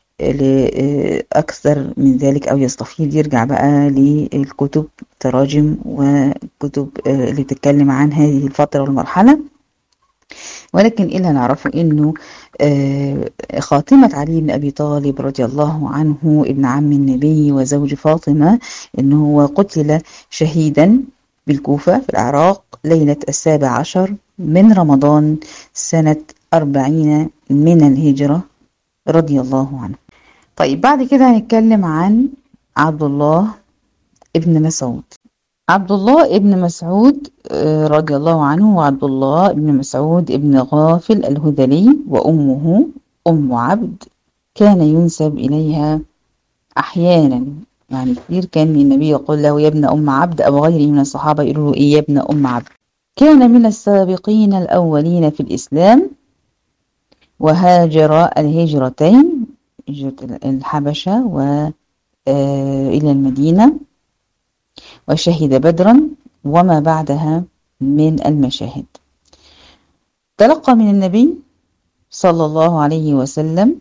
A: لأكثر من ذلك أو يستفيد يرجع بقى للكتب تراجم وكتب اللي تتكلم عن هذه الفترة والمرحلة. ولكن إلا نعرفه إنه خاتمة علي بن أبي طالب رضي الله عنه ابن عم النبي وزوج فاطمة، إنه هو قتل شهيدا بالكوفة في العراق ليلة 17 من رمضان سنة 40 من الهجرة رضي الله عنه. طيب بعد كده هنتكلم عن عبد الله ابن مسعود. عبد الله ابن مسعود رضي الله عنه، وعبد الله ابن مسعود ابن غافل الهذلي، وأمه أم عبد، كان ينسب إليها أحيانا، يعني كثير كان النبي يقول له يا ابن أم عبد، أو غيره من الصحابة يقولوا له إيه يا ابن أم عبد. كان من السابقين الأولين في الإسلام، وهاجر الهجرتين، هجرة الحبشة وإلى المدينة، وشهد بدرا وما بعدها من المشاهد. تلقى من النبي صلى الله عليه وسلم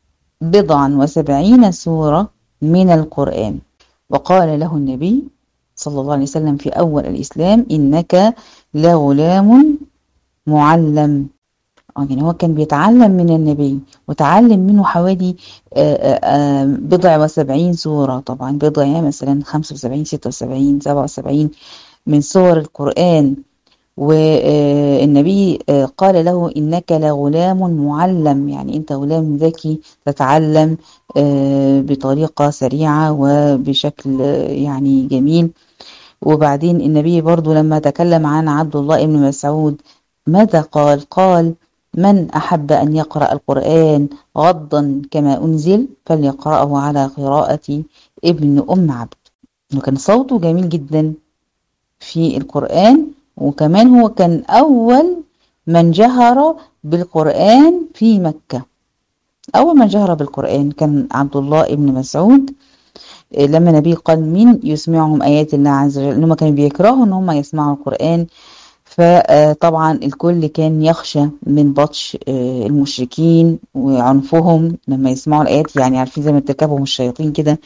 A: 70 سورة من القرآن، وقال له النبي صلى الله عليه وسلم في أول الإسلام إنك لغلام معلم. يعني هو كان بيتعلم من النبي، وتعلم منه حوالي 70 سورة، طبعا بضع يعني مثلا 75 76 77 من سور القرآن. والنبي قال له إنك لغلام معلم، يعني أنت غلام ذكي تتعلم بطريقة سريعة وبشكل يعني جميل. وبعدين النبي برضو لما تكلم عن عبد الله بن مسعود ماذا قال؟ قال من أحب أن يقرأ القرآن غضا كما أنزل فليقرأه على قراءة ابن أم عبد. وكان صوته جميل جدا في القرآن، وكمان هو كان أول من جهر بالقرآن في مكة. أول من جهر بالقرآن كان عبد الله ابن مسعود. لما النبي قال مين يسمعهم آيات الله عز وجل، إنهم كانوا بيكرهوا إن هم يسمعوا القرآن، فطبعا الكل كان يخشى من بطش المشركين وعنفهم لما يسمعوا الآيات، يعني عارفين زي ما تركبهم الشياطين كده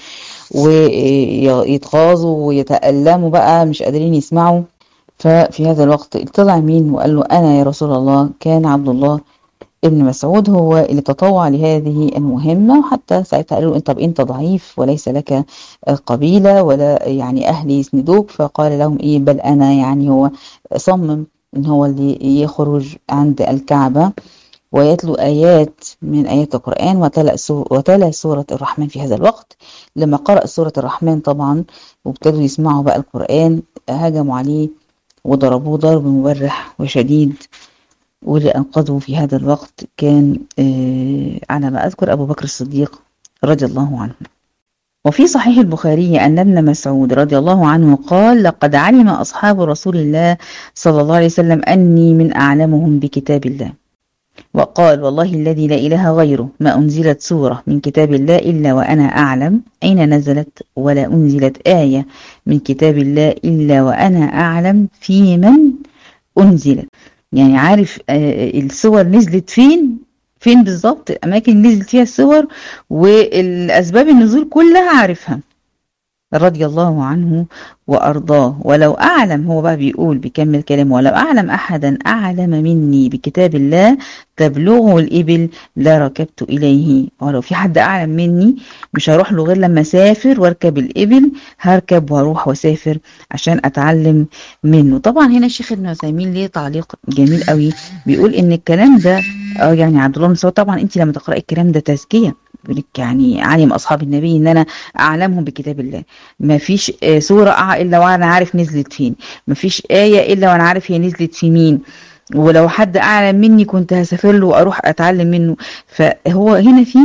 A: ويتغاظوا ويتألموا بقى مش قادرين يسمعوا. ففي هذا الوقت طلع مين وقال له أنا يا رسول الله؟ كان عبد الله ابن مسعود هو اللي تطوع لهذه المهمة. وحتى ساعتها قالوا طب أنت ضعيف وليس لك قبيلة ولا يعني أهل يسندوك، فقال لهم إيه بل أنا، يعني هو صمم إن هو اللي يخرج عند الكعبة ويتلو آيات من آيات القرآن، وتلا سورة الرحمن في هذا الوقت. لما قرأ سورة الرحمن طبعا وابتدوا يسمعوا بقى القرآن هجموا عليه وضربوه ضرب مبرح وشديد، واللي أنقذه في هذا الوقت كان على ما أذكر أبو بكر الصديق رضي الله عنه. وفي صحيح البخاري أن ابن مسعود رضي الله عنه قال لقد علم أصحاب رسول الله صلى الله عليه وسلم أني من أعلمهم بكتاب الله، وقال والله الذي لا إله غيره ما أنزلت سورة من كتاب الله إلا وأنا أعلم أين نزلت، ولا أنزلت آية من كتاب الله إلا وأنا أعلم في من أنزلت. يعني عارف السور نزلت فين بالظبط، الأماكن اللي نزلت فيها السور والأسباب النزول كلها عارفها رضي الله عنه وأرضاه. ولو أعلم، هو بقى بيقول بيكمل كلامه، ولو أعلم أحدا أعلم مني بكتاب الله تبلغه الإبل لركبت إليه. ولو في حد أعلم مني مش هروح له غير لما أسافر واركب الإبل، هركب وأروح وأسافر عشان أتعلم منه. طبعا هنا الشيخ ابن عثيمين ليه تعليق جميل قوي، بيقول إن الكلام ده يعني عبد الله بن مسعود طبعا أنت لما تقرأي الكلام ده تزكية، يعني علم أصحاب النبي إن أنا أعلمهم بكتاب الله. ما فيش سورة إلا وأنا عارف نزلت فين، ما فيش آية إلا وأنا عارف هي نزلت في مين، ولو حد أعلم مني كنت هسافر له وأروح أتعلم منه. فهو هنا في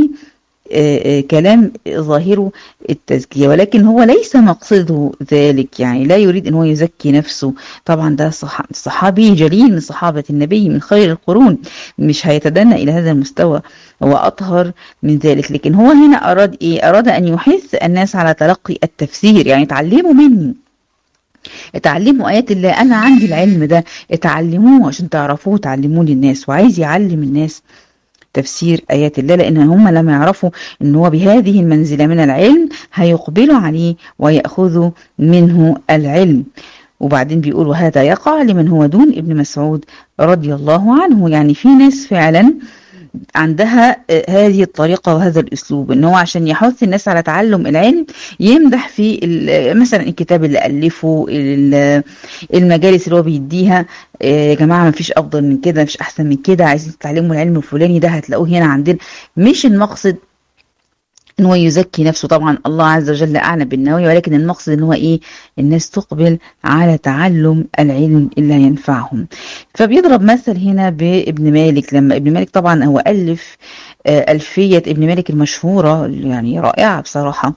A: كلام ظاهره التزكية، ولكن هو ليس مقصده ذلك، يعني لا يريد أن هو يزكي نفسه. طبعا ده صحابي جليل من صحابة النبي من خير القرون، مش هيتدنى إلى هذا المستوى، هو أطهر من ذلك. لكن هو هنا أراد إيه؟ أراد أن يحث الناس على تلقي التفسير، يعني اتعلموا مني، اتعلموا آيات الله، أنا عندي العلم ده اتعلموه عشان تعرفوه تعلموه للناس. وعايز يعلم الناس تفسير آيات الله، لأن هم لما يعرفوا أن هو بهذه المنزلة من العلم هيقبلوا عليه ويأخذوا منه العلم. وبعدين بيقول وهذا يقع لمن هو دون ابن مسعود رضي الله عنه. يعني في ناس فعلا عندها هذه الطريقة وهذا الأسلوب، إن هو عشان يحث الناس على تعلم العلم يمدح في مثلا الكتاب اللي ألفه، المجالس اللي هو بيديها. يا جماعة ما فيش أفضل من كده، مفيش أحسن من كده، عايزين تتعلموا العلم الفلاني ده هتلاقوه هنا عندنا. مش المقصد ان هو يزكي نفسه، طبعا الله عز وجل اعلم بالنوايا، ولكن المقصد ان هو ايه، الناس تقبل على تعلم العلم اللي هينفعهم. فبيضرب مثل هنا بابن مالك، لما ابن مالك طبعا هو الف الفية ابن مالك المشهورة يعني رائعة بصراحة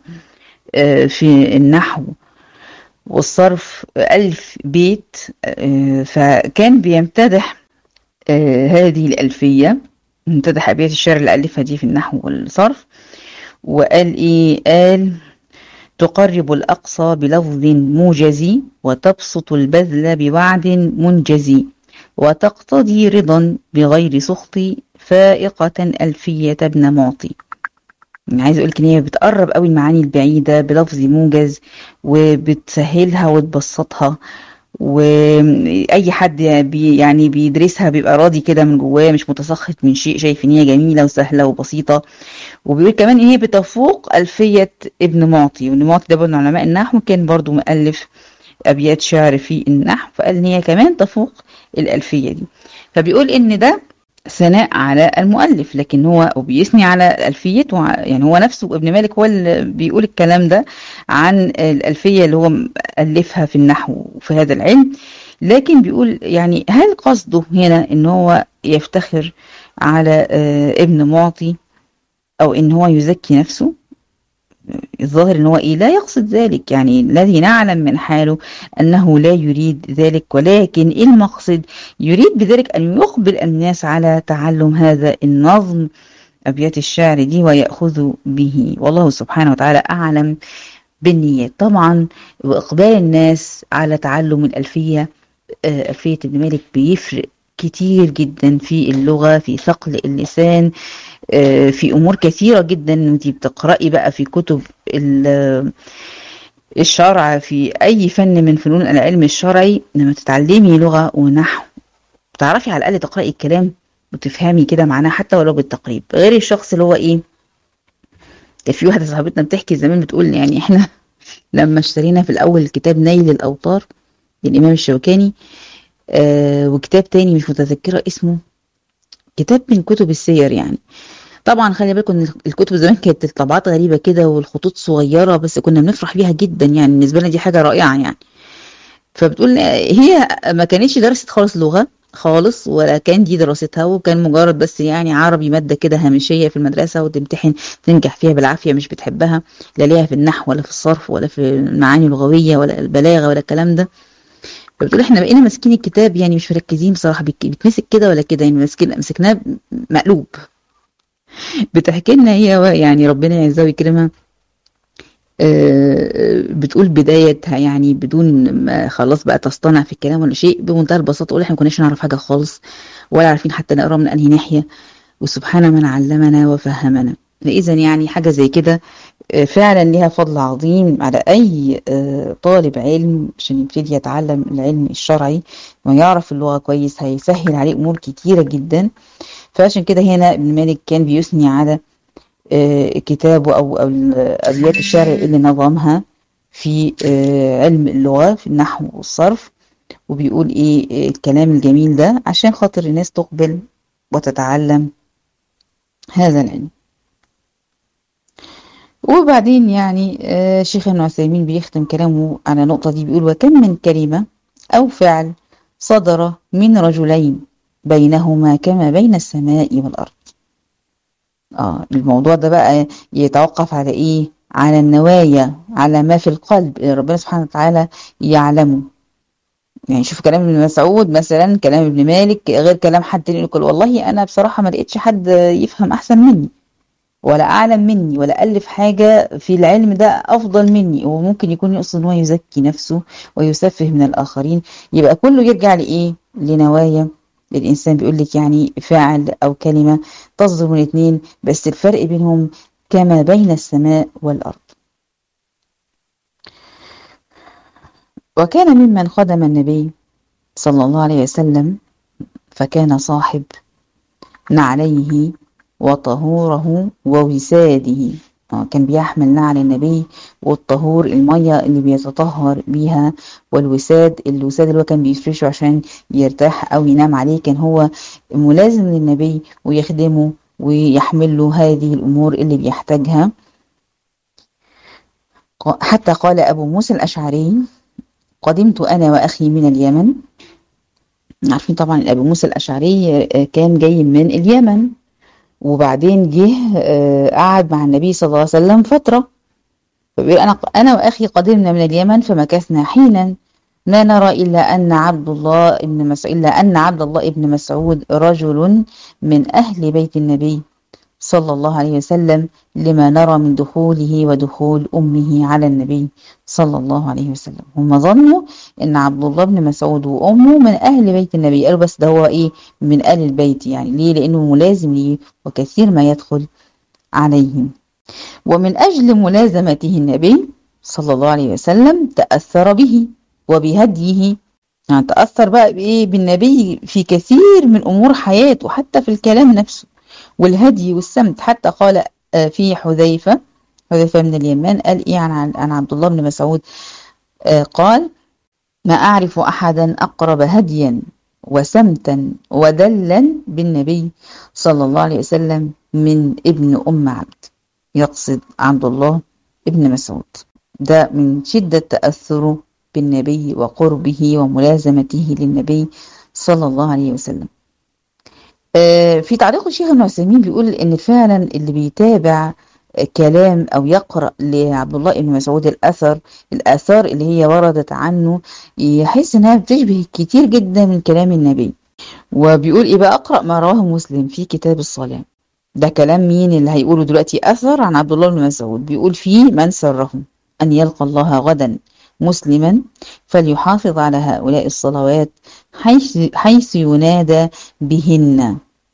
A: في النحو والصرف، ألف بيت. فكان بيمتدح هذه الألفية، امتدح أبيات الشعر اللي ألفها دي في النحو والصرف، وقال إيه؟ قال: تقرب الأقصى بلفظ موجز، وتبسط البذل بوعد منجز، وتقتضي رضا بغير سخط، فائقة ألفية ابن معطي. يعني عايز أقولك إن هي بتقرب قوي المعاني البعيدة بلفظ موجز، وبتسهلها وتبسطها، واي حد يعني بيدرسها بيبقى راضي كده من جواه، مش متسخط من شيء، شايف ان هي جميله وسهله وبسيطه. وبيقول كمان ان هي بتفوق الفيه ابن معطي، وابن معطي ده برضه من علماء النحو، كان برضه مؤلف ابيات شعر في النحو، فقال ان هي كمان تفوق الالفيه دي. فبيقول ان ده ثناء على المؤلف، لكن هو وبيثني على ألفيته، يعني هو نفسه ابن مالك هو اللي بيقول الكلام ده عن الألفية اللي هو ألفها في النحو في هذا العلم. لكن بيقول يعني هل قصده هنا ان هو يفتخر على ابن معطي، او ان هو يزكي نفسه؟ الظاهر ان هو ايه، لا يقصد ذلك، يعني الذي نعلم من حاله انه لا يريد ذلك، ولكن المقصد يريد بذلك ان يقبل الناس على تعلم هذا النظم، ابيات الشعر دي، ويأخذوا به، والله سبحانه وتعالى اعلم بالنيات طبعا. واقبال الناس على تعلم الالفيه، ألفية ابن مالك بيفرق كتير جدا في اللغة، في ثقل اللسان، في أمور كثيرة جدا. انت بتقرأي بقى في كتب الشرع، في أي فن من فنون العلم الشرعي، لما تتعلمي لغة ونحو تعرفي على الأقل تقرأي الكلام وتفهمي كده معناه حتى ولو بالتقريب، غير الشخص اللي هو إيه. كان في واحدة صاحبتنا بتحكي زمان بتقول يعني إحنا لما اشترينا في الأول كتاب نيل الأوطار للإمام الشوكاني، وكتاب تاني مش متذكرة اسمه، كتاب من كتب السير يعني. طبعا خلي بالكم ان الكتب زمان كانت الطبعات غريبة كده والخطوط صغيرة، بس كنا بنفرح بيها جدا، يعني بالنسبة لنا دي حاجة رائعة يعني. فبتقول هي ما كانتش درست خالص لغة خالص، ولا كان دي دراستها، وكان مجرد بس يعني عربي مادة كده هامشية في المدرسة وتمتحن تنجح فيها بالعافية، مش بتحبها، لا ليها في النحو ولا في الصرف ولا في المعاني اللغوية ولا البلاغة ولا الكلام ده. فبتقول احنا بقينا ماسكين الكتاب يعني مش مركزين بصراحة، بيتمسك كده ولا كده، يعني مسكناه مقلوب. بتحكي لنا هي يعني ربنا يعزها ويكرمها، بتقول بدايتها يعني بدون ما خلاص بقى تصطنع في الكلام ولا شيء، بمنتهى البساطة تقول احنا ما كناش نعرف حاجة خالص، ولا عارفين حتى نقرا من انهي ناحية، وسبحان من علمنا وفهمنا. فإذا يعني حاجة زي كده فعلا ليها فضل عظيم على أي طالب علم عشان يبتدي يتعلم العلم الشرعي ويعرف اللغة كويس، هيسهل عليه أمور كتيرة جدا. فعشان كده هنا ابن مالك كان بيثني على كتابه أو أبيات الشعر اللي نظمها في علم اللغة في النحو والصرف، وبيقول إيه الكلام الجميل ده عشان خاطر الناس تقبل وتتعلم هذا العلم. وبعدين يعني شيخ ابن عثيمين بيختم كلامه على النقطة دي، بيقول: وكم من كلمة أو فعل صدر من رجلين بينهما كما بين السماء والأرض. الموضوع ده بقى يتوقف على إيه؟ على النوايا، على ما في القلب اللي ربنا سبحانه وتعالى يعلمه. يعني شوف كلام ابن مسعود مثلا، كلام ابن مالك غير كلام حد تاني يقول والله أنا بصراحة ما لقيتش حد يفهم أحسن مني ولا أعلم مني ولا ألف حاجة في العلم ده أفضل مني، وممكن يكون يقصد أنه يزكي نفسه ويسفه من الآخرين. يبقى كله يرجع لإيه؟ لنوايا الإنسان. بيقول لك يعني فعل أو كلمة تصدر من اتنين، بس الفرق بينهم كما بين السماء والأرض. وكان ممن خدم النبي صلى الله عليه وسلم، فكان صاحب نعليه وطهوره ووساده. كان بيحمل نعل النبي، والطهور المية اللي بيتطهر بيها، والوساد الوساد اللي هو كان بيفرشه عشان يرتاح أو ينام عليه. كان هو ملازم للنبي ويخدمه ويحمل له هذه الأمور اللي بيحتاجها. حتى قال أبو موسى الأشعري: قدمت أنا وأخي من اليمن. عارفين طبعا أبو موسى الأشعري كان جاي من اليمن، وبعدين جه قعد مع النبي صلى الله عليه وسلم فترة. فبيقول: أنا وأخي قدمنا من اليمن فمكثنا حينا لا نرى إلا أن عبد الله ابن مسعود رجل من أهل بيت النبي صلى الله عليه وسلم، لما نرى من دخوله ودخول أمه على النبي صلى الله عليه وسلم. هم ظنوا إن عبد الله بن مسعود وأمه من أهل بيت النبي، قالوا بس ده هو إيه، من آل البيت. يعني ليه؟ لأنه ملازم ليه وكثير ما يدخل عليهم. ومن أجل ملازمته النبي صلى الله عليه وسلم تأثر به وبهديه. يعني تأثر بقى بإيه؟ بالنبي في كثير من أمور حياته، حتى في الكلام نفسه والهدي والسمت. حتى قال في حذيفة بن اليمان، قال إيه عن عبد الله بن مسعود؟ قال: ما أعرف أحدا أقرب هديا وسمتا ودلا بالنبي صلى الله عليه وسلم من ابن أم عبد. يقصد عبد الله ابن مسعود، ده من شدة تأثره بالنبي وقربه وملازمته للنبي صلى الله عليه وسلم. في تعليق الشيخ ابن عثيمين بيقول إن فعلا اللي بيتابع كلام أو يقرأ لعبد الله بن مسعود الآثار اللي هي وردت عنه، يحس إنها بتشبه كتير جدا من كلام النبي. وبيقول إيه بقى؟ أقرأ ما رواه مسلم في كتاب الصلاة. ده كلام مين اللي هيقوله دلوقتي؟ أثر عن عبد الله بن مسعود، بيقول فيه: من سره أن يلقى الله غدا مسلما فليحافظ على هؤلاء الصلوات حيث ينادى بهن.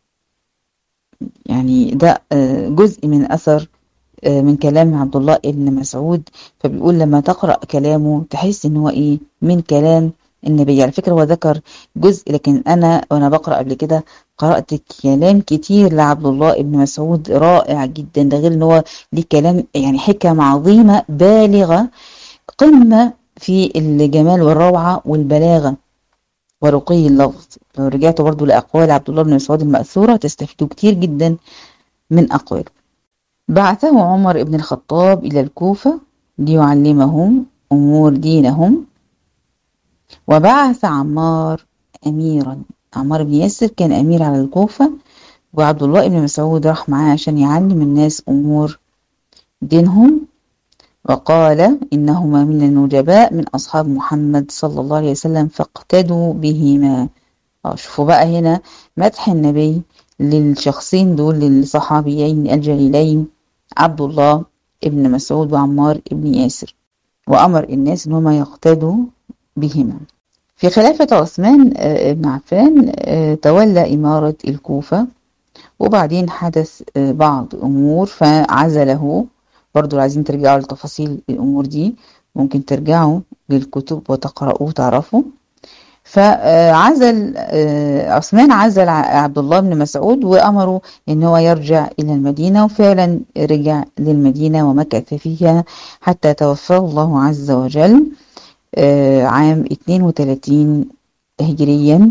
A: يعني ده جزء من أثر من كلام عبد الله بن مسعود. فبيقول لما تقرأ كلامه تحس إن هو إيه، من كلام النبي. على فكرة هو ذكر جزء، لكن أنا وأنا بقرأ قبل كده قرأت كلام كتير لعبد الله بن مسعود رائع جدا. ده غير إن هو ليه كلام يعني حكم عظيمة بالغة، قمة في الجمال والروعة والبلاغة ورقي اللفظ. لو رجعتوا برضو لأقوال عبد الله بن مسعود المأثورة تستفيدوا كتير جدا من أقواله. بعثه عمر بن الخطاب إلى الكوفة ليعلمهم أمور دينهم، وبعث عمار أميرا. عمار بن ياسر كان أمير على الكوفة، وعبد الله بن مسعود راح معاه عشان يعلم الناس أمور دينهم. وقال: إنهما من النجباء من أصحاب محمد صلى الله عليه وسلم فاقتدوا بهما. شوفوا بقى هنا مدح النبي للشخصين دول، للصحابيين الجليلين عبد الله ابن مسعود وعمار ابن ياسر، وأمر الناس إن هما يقتدوا بهما. في خلافة عثمان بن عفان تولى إمارة الكوفة، وبعدين حدث بعض أمور فعزله. برضو عايزين ترجعوا لتفاصيل الأمور دي، ممكن ترجعوا للكتب وتقرأوا وتعرفوا. فعزل عثمان عزل عبد الله بن مسعود وأمره إن هو يرجع إلى المدينة، وفعلا رجع للمدينة ومكث فيها حتى توفاه الله عز وجل عام 32 هجريا،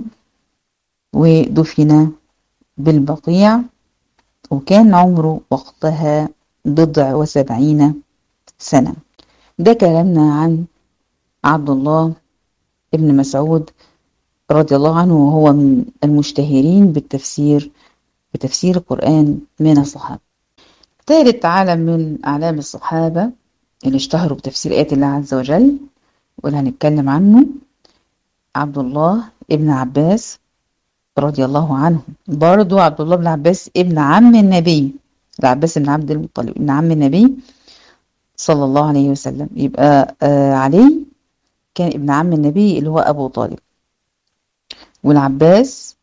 A: ودفن بالبقيع، وكان عمره وقتها 79 سنة. ده كلامنا عن عبد الله ابن مسعود رضي الله عنه، وهو من المشتهرين بتفسير القرآن من الصحابة. ثالث علم من أعلام الصحابة اللي اشتهروا بتفسير آيات الله عز وجل واللي هنتكلم عنه عبد الله ابن عباس رضي الله عنه. برضو عبد الله بن عباس ابن عم النبي، العباس بن عبد المطلب ابن عم النبي صلى الله عليه وسلم. يبقى علي كان ابن عم النبي اللي هو أبو طالب، والعباس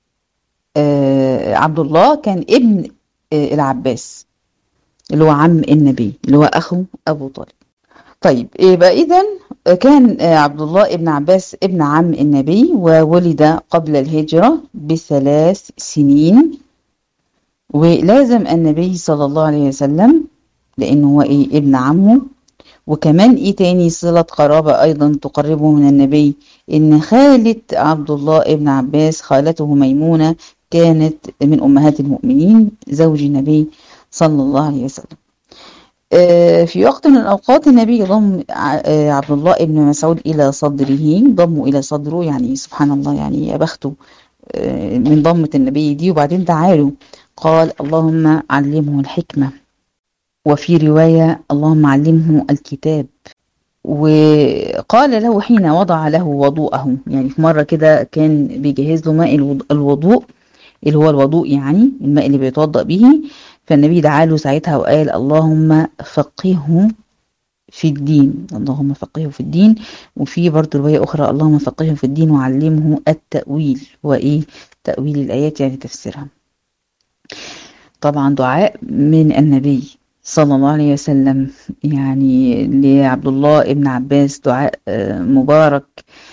A: عبد الله كان ابن العباس اللي هو عم النبي اللي هو أخو أبو طالب. طيب يبقى إذن كان عبد الله ابن عباس ابن عم النبي، وولد قبل الهجرة ب3 سنين، ولازم النبي صلى الله عليه وسلم لأنه هو إيه ابن عمه. وكمان إيه تاني صلة قرابة أيضا تقربه من النبي، إن خالة عبد الله ابن عباس خالته ميمونة كانت من أمهات المؤمنين زوج النبي صلى الله عليه وسلم. في وقت من الأوقات النبي ضم عبد الله ابن مسعود إلى صدره، ضمه إلى صدره، يعني سبحان الله، يعني يا بخته من ضمة النبي دي. وبعدين تعالوا قال اللهم علمه الحكمة، وفي رواية اللهم علمه الكتاب. وقال له حين وضع له وضوءه، يعني في مرة كده كان بيجهز له ماء الوضوء اللي هو الوضوء، يعني الماء اللي بيتوضأ به. فالنبي دعا له ساعتها وقال اللهم فقهه في الدين، اللهم فقهه في الدين. وفي برضه رواية أخرى اللهم فقهه في الدين وعلمه التأويل. وإيه تأويل الآيات؟ يعني تفسيرها. طبعا دعاء من النبي صلى الله عليه وسلم يعني لعبد الله ابن عباس، دعاء مبارك.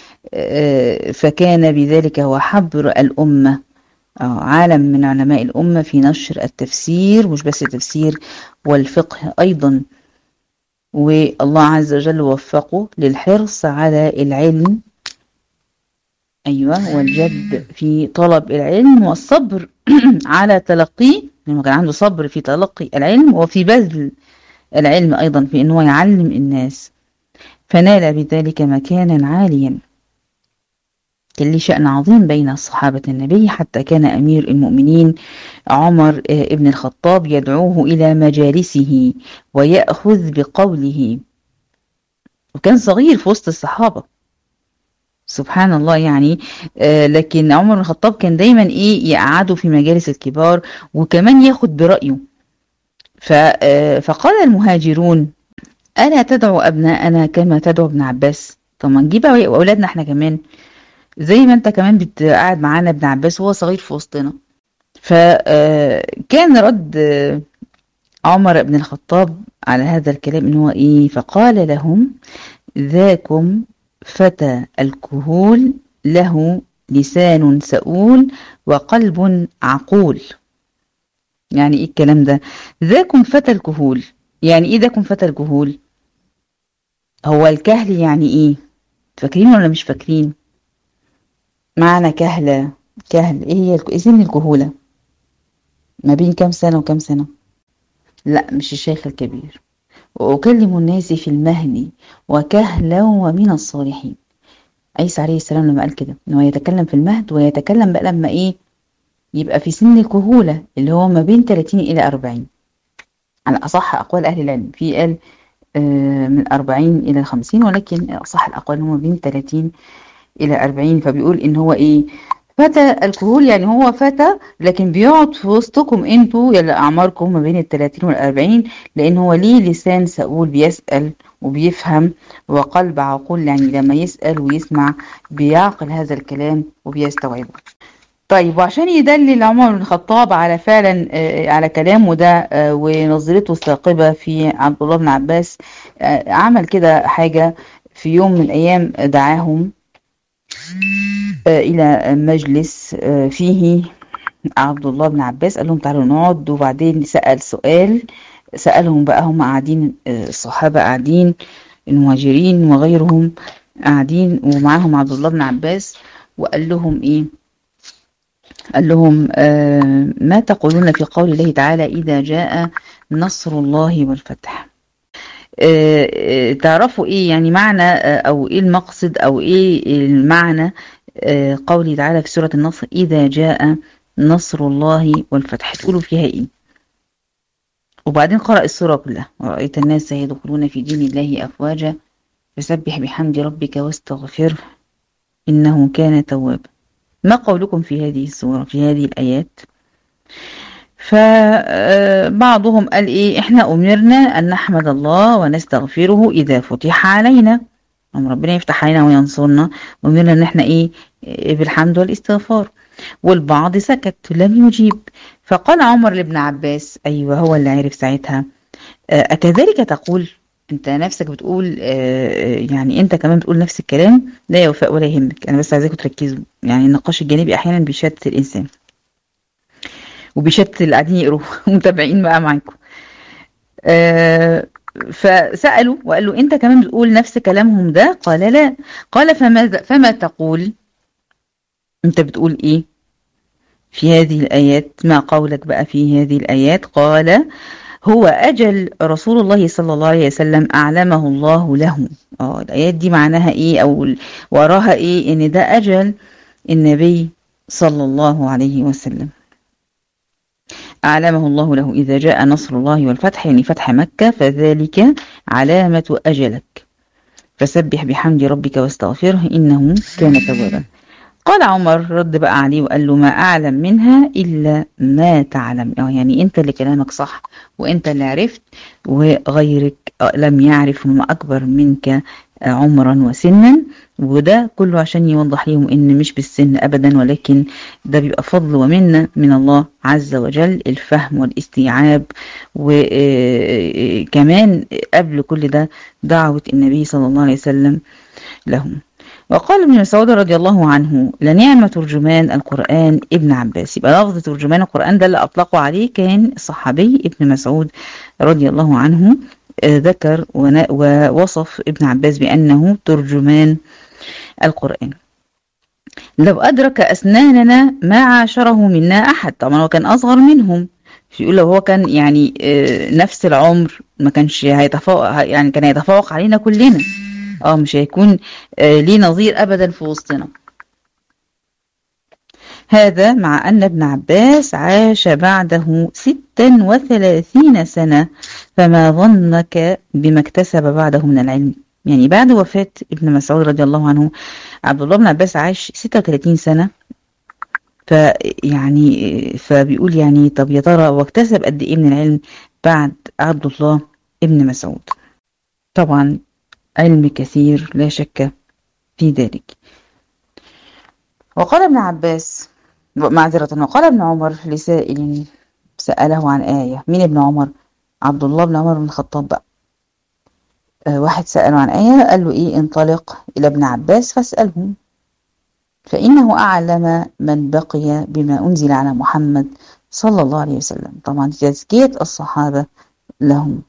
A: فكان بذلك هو حبر الأمة، عالم من علماء الأمة في نشر التفسير، مش بس التفسير والفقه أيضا. والله عز وجل وفقه للحرص على العلم، أيوة، والجد في طلب العلم والصبر على تلقيه، لأنه كان عنده صبر في تلقي العلم وفي بذل العلم أيضا في أنه يعلم الناس، فنال بذلك مكانا عاليا. كان ليه شأن عظيم بين صحابة النبي، حتى كان أمير المؤمنين عمر ابن الخطاب يدعوه إلى مجالسه ويأخذ بقوله، وكان صغير في وسط الصحابة سبحان الله يعني. لكن عمر بن الخطاب كان دايما يقعده في مجالس الكبار وكمان ياخد برأيه. فقال المهاجرون ألا تدعو أبناءنا كما تدعو ابن عباس؟ طب ما نجيب أولادنا احنا كمان زي ما انت كمان بتقعد معانا ابن عباس وهو صغير في وسطنا. فكان رد عمر بن الخطاب على هذا الكلام ان هو فقال لهم ذاكم فتى الكهول له لسان سؤول وقلب عقول. يعني ايه الكلام ده؟ ذاكم فتى الكهول، يعني ايه ذاكم فتى الكهول؟ هو الكهل يعني ايه؟ فاكرين ولا مش فاكرين؟ معنى كهلة، كهل ايه هي سن الكهولة؟ ما بين كام سنة وكام سنة؟ لا مش الشيخ الكبير. وأكلم الناس في المهد وكهلا ومن الصالحين. عيسى عليه السلام لما قال كده انه يتكلم في المهد، ويتكلم بقى لما يبقى في سن الكهولة اللي هو ما بين 30 إلى 40 على أصح أقوال أهل العلم. في قال من 40 إلى 50، ولكن أصح الأقوال هو ما بين 30 إلى 40. فبيقول إن هو فتى الكهول، يعني هو فتى لكن بيقعد في وسطكم انتوا يلا أعماركم ما بين 30 وال 40، لأن هو ليه لسان سؤول بيسأل وبيفهم، وقلب عقول يعني لما يسأل ويسمع بيعقل هذا الكلام وبيستوعبه. طيب وعشان يدلل عمر بن الخطاب على فعلا على كلامه ده ونظرته الثاقبة في عبد الله بن عباس، عمل كده حاجة في يوم من الأيام، دعاهم إلى مجلس فيه عبد الله بن عباس، قال لهم تعالوا نقعد. وبعدين سأل سؤال، سألهم بقى هم قاعدين، الصحابة قاعدين، المهاجرين وغيرهم قاعدين ومعاهم عبد الله بن عباس، وقال لهم قال لهم ما تقولون في قول الله تعالى إذا جاء نصر الله والفتح؟ تعرفوا يعني معنى أو المقصد أو المعنى قوله تعالى في سورة النصر إذا جاء نصر الله والفتح؟ تقولوا فيها وبعدين قرأ السورة كلها ورأيت الناس يدخلون في دين الله أفواجا فسبح بحمد ربك واستغفره إنه كان توابا. ما قولكم في هذه السورة في هذه الآيات؟ فبعضهم قال احنا أمرنا أن نحمد الله ونستغفره إذا فتح علينا، ربنا يفتح علينا وينصرنا، أمرنا أن احنا بالحمد والاستغفار. والبعض سكت لم يجيب. فقال عمر لابن عباس، أيوة هو اللي عرف ساعتها، أكذلك تقول؟ انت نفسك بتقول يعني انت كمان بتقول نفس الكلام؟ لا يا وفاء ولا يهمك، انا بس عايزاكم تركزوا، يعني النقاش الجانبي احيانا بيشتت الانسان. وبيشتت اللي قاعدين يقروا متابعين بقى معاكم. فسألوا وقال له انت كمان بتقول نفس كلامهم ده؟ قال لا. قال فما تقول، انت بتقول ايه في هذه الآيات؟ ما قولك بقى في هذه الآيات؟ قال هو أجل رسول الله صلى الله عليه وسلم أعلمه الله له. الآيات دي معناها إيه أو وراها إيه؟ إن ده أجل النبي صلى الله عليه وسلم، أعلمه الله له إذا جاء نصر الله والفتح، يعني فتح مكة، فذلك علامة أجلك، فسبح بحمد ربك واستغفره إنه كان توابا. قال عمر رد بقى عليه وقال له ما أعلم منها إلا ما تعلم، يعني أنت اللي كلامك صح وأنت اللي عرفت، وغيرك لم يعرف، هم أكبر منك عمرا وسنا. وده كله عشان يوضح لهم إن مش بالسن أبدا، ولكن ده بيبقى فضل ومنة من الله عز وجل، الفهم والاستيعاب. وكمان قبل كل ده دعوة النبي صلى الله عليه وسلم لهم. وقال ابن مسعود رضي الله عنه لنعم ترجمان القرآن ابن عباس. يبقى لفظ ترجمان القرآن ده اللي أطلقوا عليه كان الصحابي ابن مسعود رضي الله عنه، ذكر ووصف ابن عباس بأنه ترجمان القرآن. لو أدرك أسناننا ما عاشره منا أحد. طبعا هو كان أصغر منهم، يقول لو هو كان يعني نفس العمر ما كانش هيتفوق، يعني كان هيتفوق علينا كلنا، مش هيكون ليه نظير أبدا في وسطنا. هذا مع أن ابن عباس عاش بعده 36 سنة، فما ظنك بما اكتسب بعده من العلم. يعني بعد وفاة ابن مسعود رضي الله عنه عبد الله بن عباس عاش 36 سنة، فبيقول يعني طب يا ترى واكتسب قد ايه من العلم بعد عبد الله ابن مسعود؟ طبعا علم كثير لا شك في ذلك. وقال ابن عباس معذرة، وقال ابن عمر لسائل سأله عن آية. مين ابن عمر؟ عبد الله بن عمر بن الخطاب بقى. واحد سأله عن آية، قال له إيه؟ انطلق إلى ابن عباس فاسأله فإنه أعلم من بقي بما أنزل على محمد صلى الله عليه وسلم. طبعا تزكية الصحابة لهم.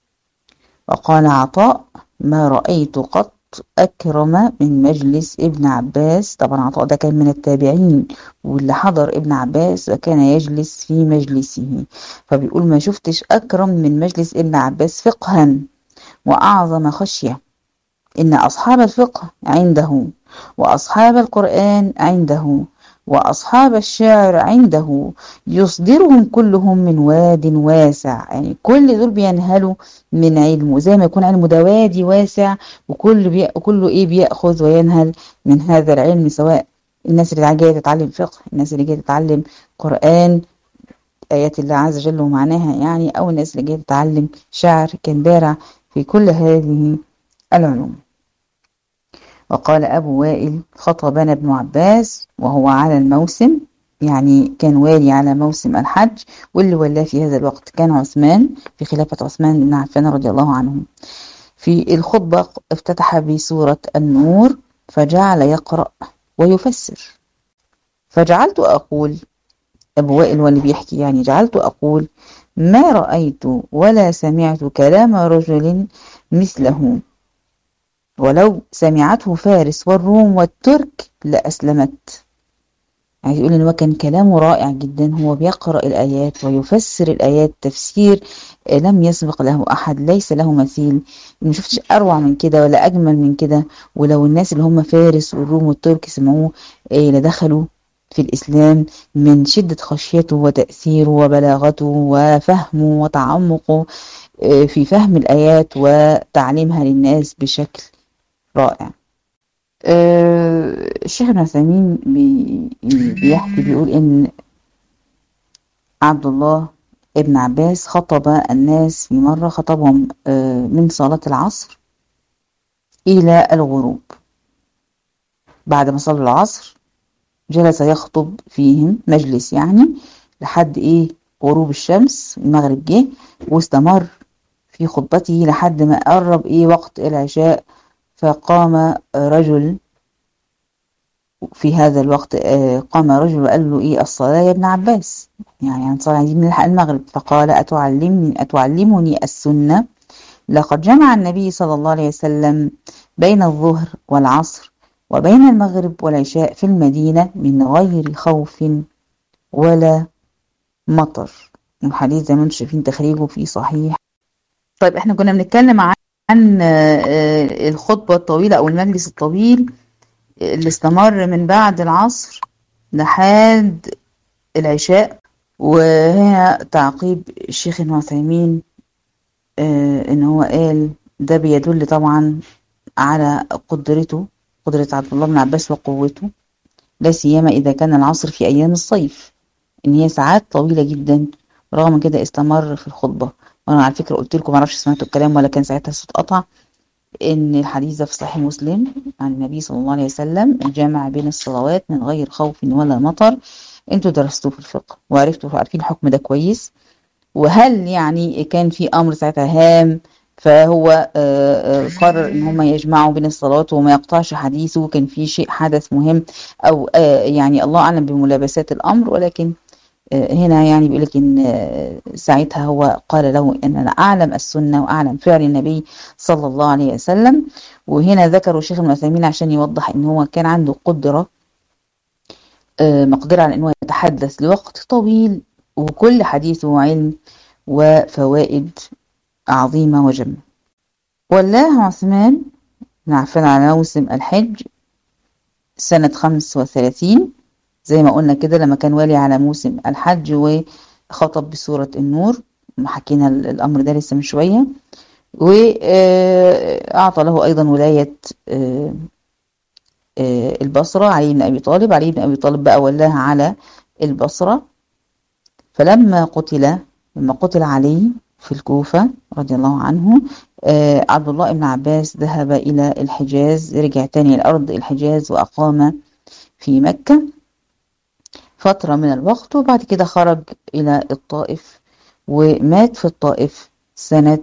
A: وقال عطاء ما رأيت قط أكرم من مجلس ابن عباس. طبعا عطاء ده كان من التابعين، واللي حضر ابن عباس وكان يجلس في مجلسه، فبيقول ما شفتش أكرم من مجلس ابن عباس فقها وأعظم خشية. إن أصحاب الفقه عنده، وأصحاب القرآن عنده، وأصحاب الشعر عنده، يصدرهم كلهم من واد واسع. يعني كل دول بينهلوا من علمه، زي ما يكون علمه ده وادي واسع، وكله إيه بيأخذ وينهل من هذا العلم، سواء الناس اللي جاية تتعلم فقه، الناس اللي جاية تتعلم قرآن آيات الله عز وجل ومعناها يعني، أو الناس اللي جاية تتعلم شعر، كان بارع في كل هذه العلوم. وقال أبو وائل خطبنا ابن عباس وهو على الموسم، يعني كان والي على موسم الحج، واللي ولاه في هذا الوقت كان عثمان، في خلافة عثمان بن عفان رضي الله عنه. في الخطبة افتتح بسورة النور فجعل يقرأ ويفسر. فجعلت أقول، أبو وائل واللي بيحكي يعني، جعلت أقول ما رأيت ولا سمعت كلام رجل مثله، ولو سمعته فارس والروم والترك لأسلمت. يعني يقول إن هو كان كلامه رائع جدا، هو بيقرأ الآيات ويفسر الآيات تفسير لم يسبق له أحد، ليس له مثيل. ما شفتش أروع من كده ولا أجمل من كده. ولو الناس اللي هم فارس والروم والترك سمعوه لدخلوا في الإسلام من شدة خشيته وتأثيره وبلاغته وفهمه وتعمقه في فهم الآيات وتعليمها للناس بشكل رائع. الشيخ ابن عثيمين بيحكي بيقول إن عبد الله ابن عباس خطب الناس في مرة، خطبهم من صلاة العصر إلى الغروب. بعد ما صلوا العصر جلس يخطب فيهم مجلس يعني لحد غروب الشمس، المغرب جه، واستمر في خطبته لحد ما قرب وقت العشاء. فقام رجل في هذا الوقت قام رجل وقال له إيه الصلاة يا ابن عباس، يعني هنصلي عايزين نلحق المغرب. فقال أتعلمني السنة؟ لقد جمع النبي صلى الله عليه وسلم بين الظهر والعصر وبين المغرب والعشاء في المدينة من غير خوف ولا مطر. الحديث زي ما انتم شايفين تخريجه في صحيح. طيب احنا كنا بنتكلم عن الخطبة الطويلة أو المجلس الطويل اللي استمر من بعد العصر لحد العشاء. وهنا تعقيب الشيخ ابن عثيمين ان هو قال ده بيدل طبعا على قدرة عبد الله بن عباس وقوته، لا سيما إذا كان العصر في أيام الصيف، إن هي ساعات طويلة جدا. رغم كده استمر في الخطبة. وأنا على فكرة قلت لكم معرفش سمعتوا الكلام ولا كان ساعتها الصوت قطع، إن الحديث ده في صحيح مسلم عن النبي صلى الله عليه وسلم الجامع بين الصلوات من غير خوف ولا مطر. انتوا درستوه في الفقه وعرفتوا عارفين الحكم ده كويس. وهل يعني كان في أمر ساعتها هام فهو قرر ان هم يجمعوا بين الصلوات وما يقطعش حديثه، كان في شيء حدث مهم او يعني الله اعلم بملابسات الامر. ولكن هنا يعني بيقول لك ان ساعتها هو قال له ان انا اعلم السنه واعلم فعل النبي صلى الله عليه وسلم. وهنا ذكروا الشيخ ابن عثيمين عشان يوضح ان هو كان عنده مقدره على انه يتحدث لوقت طويل وكل حديثه علم وفوائد عظيمه وجمه. ولاه عثمان بن عفان على موسم الحج سنة 35 زي ما قلنا كده، لما كان والي على موسم الحج وخطب بسورة النور. حكينا الأمر ده لسه من شوية. وأعطى له أيضا ولاية البصرة علي بن أبي طالب. علي بن أبي طالب بقى ولاها على البصرة. فلما قتل علي في الكوفة رضي الله عنه، عبد الله بن عباس ذهب إلى الحجاز، رجع تاني لأرض الحجاز وأقام في مكة فترة من الوقت. وبعد كده خرج إلى الطائف ومات في الطائف سنة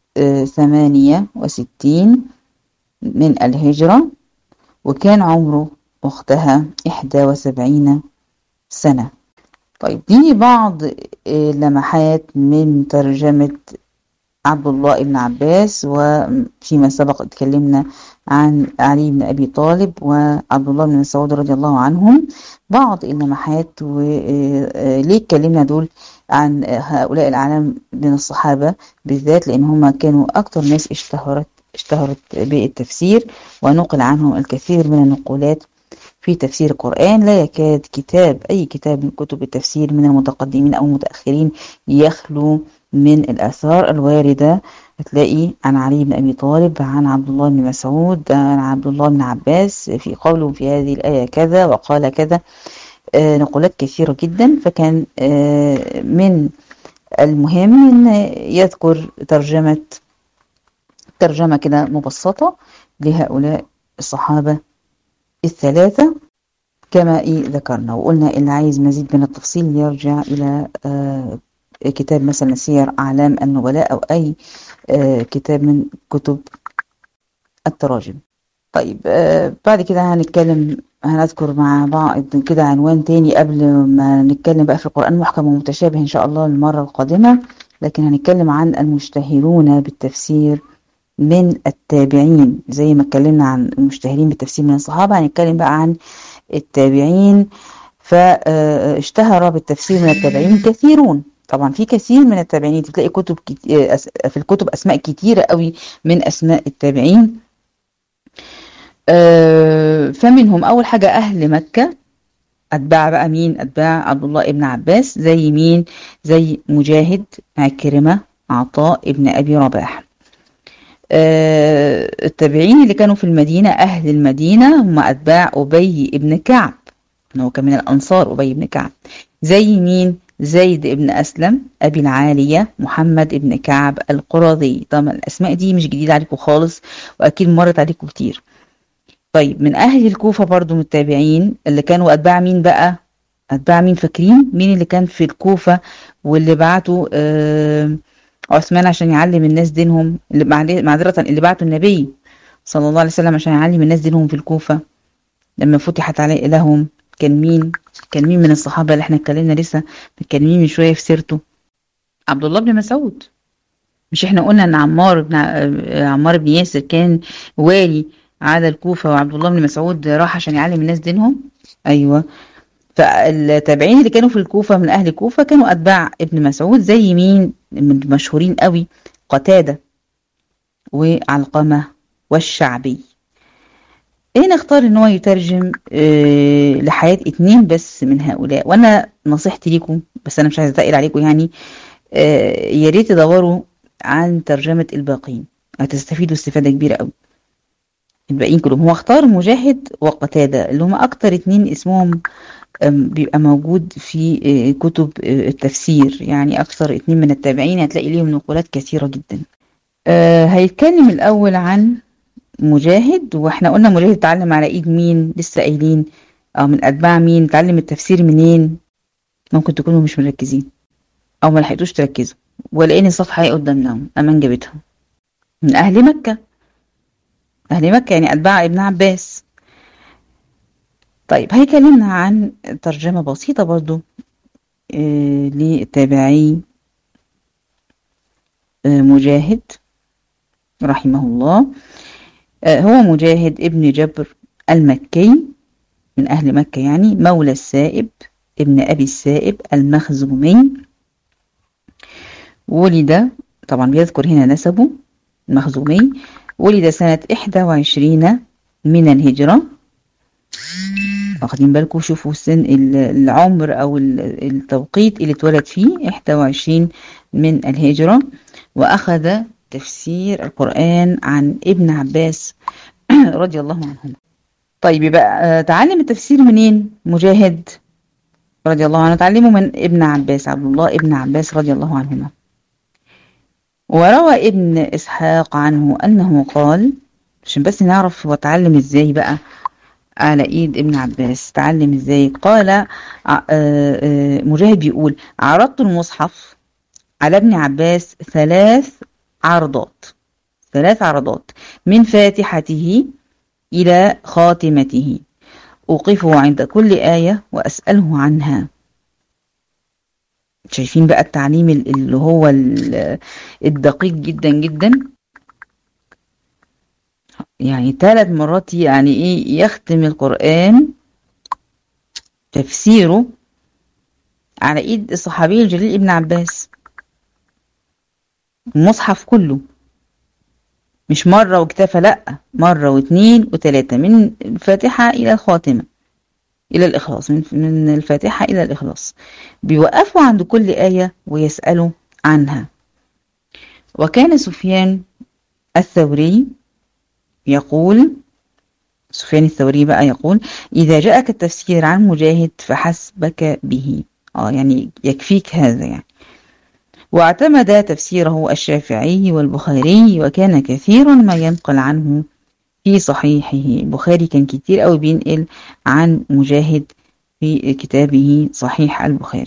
A: 68 من الهجرة، وكان عمره وقتها 71 سنة. طيب دي بعض لمحات من ترجمة عبد الله بن عباس. وفيما سبق اتكلمنا عن علي بن أبي طالب وعبد الله بن مسعود رضي الله عنهم. بعض اللمحات وليه اتكلمنا دول عن هؤلاء الأعلام من الصحابة بالذات، لأن هم كانوا أكتر ناس اشتهرت بالتفسير، ونقل عنهم الكثير من النقولات في تفسير القرآن. لا يكاد أي كتاب من كتب التفسير من المتقدمين أو المتأخرين يخلو من الآثار الواردة. هتلاقي عن علي بن أبي طالب، عن عبد الله بن مسعود، عن عبد الله بن عباس في قوله في هذه الآية كذا وقال كذا، نقولات كثيرة جدا. فكان من المهم أن يذكر ترجمة كده مبسطة لهؤلاء الصحابة الثلاثة كما ذكرنا. وقلنا اللي عايز مزيد من التفصيل يرجع إلى كتاب مثلا سير أعلام النبلاء أو أي كتاب من كتب التراجم. طيب بعد كده هنذكر مع بعض كده عنوان تاني قبل ما نتكلم بقى في القرآن محكم ومتشابه إن شاء الله المرة القادمة. لكن هنتكلم عن المشتهرون بالتفسير من التابعين. زي ما اتكلمنا عن المشتهرين بالتفسير من الصحابة، هنتكلم بقى عن التابعين. فاشتهر بالتفسير من التابعين كثيرون. طبعا في كثير من التابعين تلاقي في الكتب أسماء كتيرة قوي من أسماء التابعين. فمنهم أول حاجة أهل مكة، أتباع بقى مين؟ أتباع عبد الله ابن عباس. زي مين؟ زي مجاهد، عكرمة، عطاء ابن أبي رباح. التابعين اللي كانوا في المدينة، أهل المدينة، هم أتباع أبي ابن كعب، هو كان من الأنصار أبي ابن كعب. زي مين؟ زيد ابن أسلم، أبي العالية، محمد ابن كعب القرظي. طبعا الأسماء دي مش جديدة عليكم خالص وأكيد مرت عليكم كتير. طيب من أهل الكوفة برضو من التابعين اللي كانوا أتباع مين بقى؟ أتباع مين؟ فاكرين مين اللي كان في الكوفة واللي بعتوا عثمان عشان يعلم الناس دينهم، اللي معذرة اللي بعتوا النبي صلى الله عليه وسلم عشان يعلم الناس دينهم في الكوفة؟ لما فتحت عليه لهم كان مين؟ كان مين من الصحابة اللي احنا اتكلمنا لسه متكلمين من شوية في سيرته؟ عبد الله بن مسعود. مش احنا قلنا ان عمار بن ياسر كان والي على الكوفة، وعبد الله بن مسعود راح عشان يعلم الناس دينهم؟ ايوه. فالتابعين اللي كانوا في الكوفة من اهل الكوفة كانوا اتباع ابن مسعود، زي مين من المشهورين قوي؟ قتادة وعلقمة والشعبي. هنا اختار ان هو يترجم لحياة اتنين بس من هؤلاء. وانا نصيحتي ليكم، بس انا مش عايزه اتقل عليكم يعني، يا ريت تدوروا عن ترجمة الباقين، هتستفيدوا استفادة كبيرة قوي. الباقيين كلهم هو اختار مجاهد وقتادة اللي هم اكتر اتنين اسمهم بيبقى موجود في كتب التفسير، يعني اكثر اتنين من التابعين هتلاقي ليهم نقولات كثيرة جدا. هيتكلم الاول عن مجاهد، واحنا قلنا مجاهد اتعلم على ايد مين؟ لسه قايلين او من اتباع مين؟ اتعلم التفسير منين؟ ممكن تكونوا مش مركزين او ما لحقتوش تركزوا، ولقيني الصفحه اهي قدامنا امان جابتها. من اهل مكه، اهل مكه يعني اتباع ابن عباس. طيب هيكلمنا عن ترجمه بسيطه برضو للتابعي مجاهد رحمه الله. هو مجاهد ابن جبر المكي من أهل مكة، يعني مولى السائب ابن أبي السائب المخزومي. ولد، طبعا بيذكر هنا نسبه المخزومي، ولد سنة 21 من الهجرة. واخدين بالكم؟ شوفوا السن، العمر أو التوقيت اللي اتولد فيه، 21 من الهجرة. وأخذ تفسير القرآن عن ابن عباس رضي الله عنهما. طيب يبقى تعلم التفسير منين مجاهد رضي الله عنه؟ تعلمه من ابن عباس، عبد الله ابن عباس رضي الله عنهما. وروى ابن إسحاق عنه أنه قال، عشان بس نعرف هو اتعلم ازاي بقى على ايد ابن عباس، تعلم ازاي. قال مجاهد بيقول: عرضت المصحف على ابن عباس 3 عرضات، 3 عرضات من فاتحته إلى خاتمته، أوقفه عند كل آية وأسأله عنها. شايفين بقى التعليم اللي هو الدقيق جدا جدا، يعني 3 مرات يعني ايه يختم القرآن تفسيره على ايد الصحابي الجليل ابن عباس، المصحف كله، مش مرة واكتفى، لأ، مرة و2 و3 من الفاتحة إلى الخاتمة إلى الإخلاص، من الفاتحة إلى الإخلاص، بيوقفوا عند كل آية ويسألوا عنها. وكان سفيان الثوري يقول، سفيان الثوري بقى يقول: إذا جاءك التفسير عن مجاهد فحسبك به، يعني يكفيك هذا يعني. واعتمد تفسيره الشافعي والبخاري، وكان كثيرا ما ينقل عنه في صحيحه. البخاري كان كتير قوي بينقل عن مجاهد في كتابه صحيح البخاري.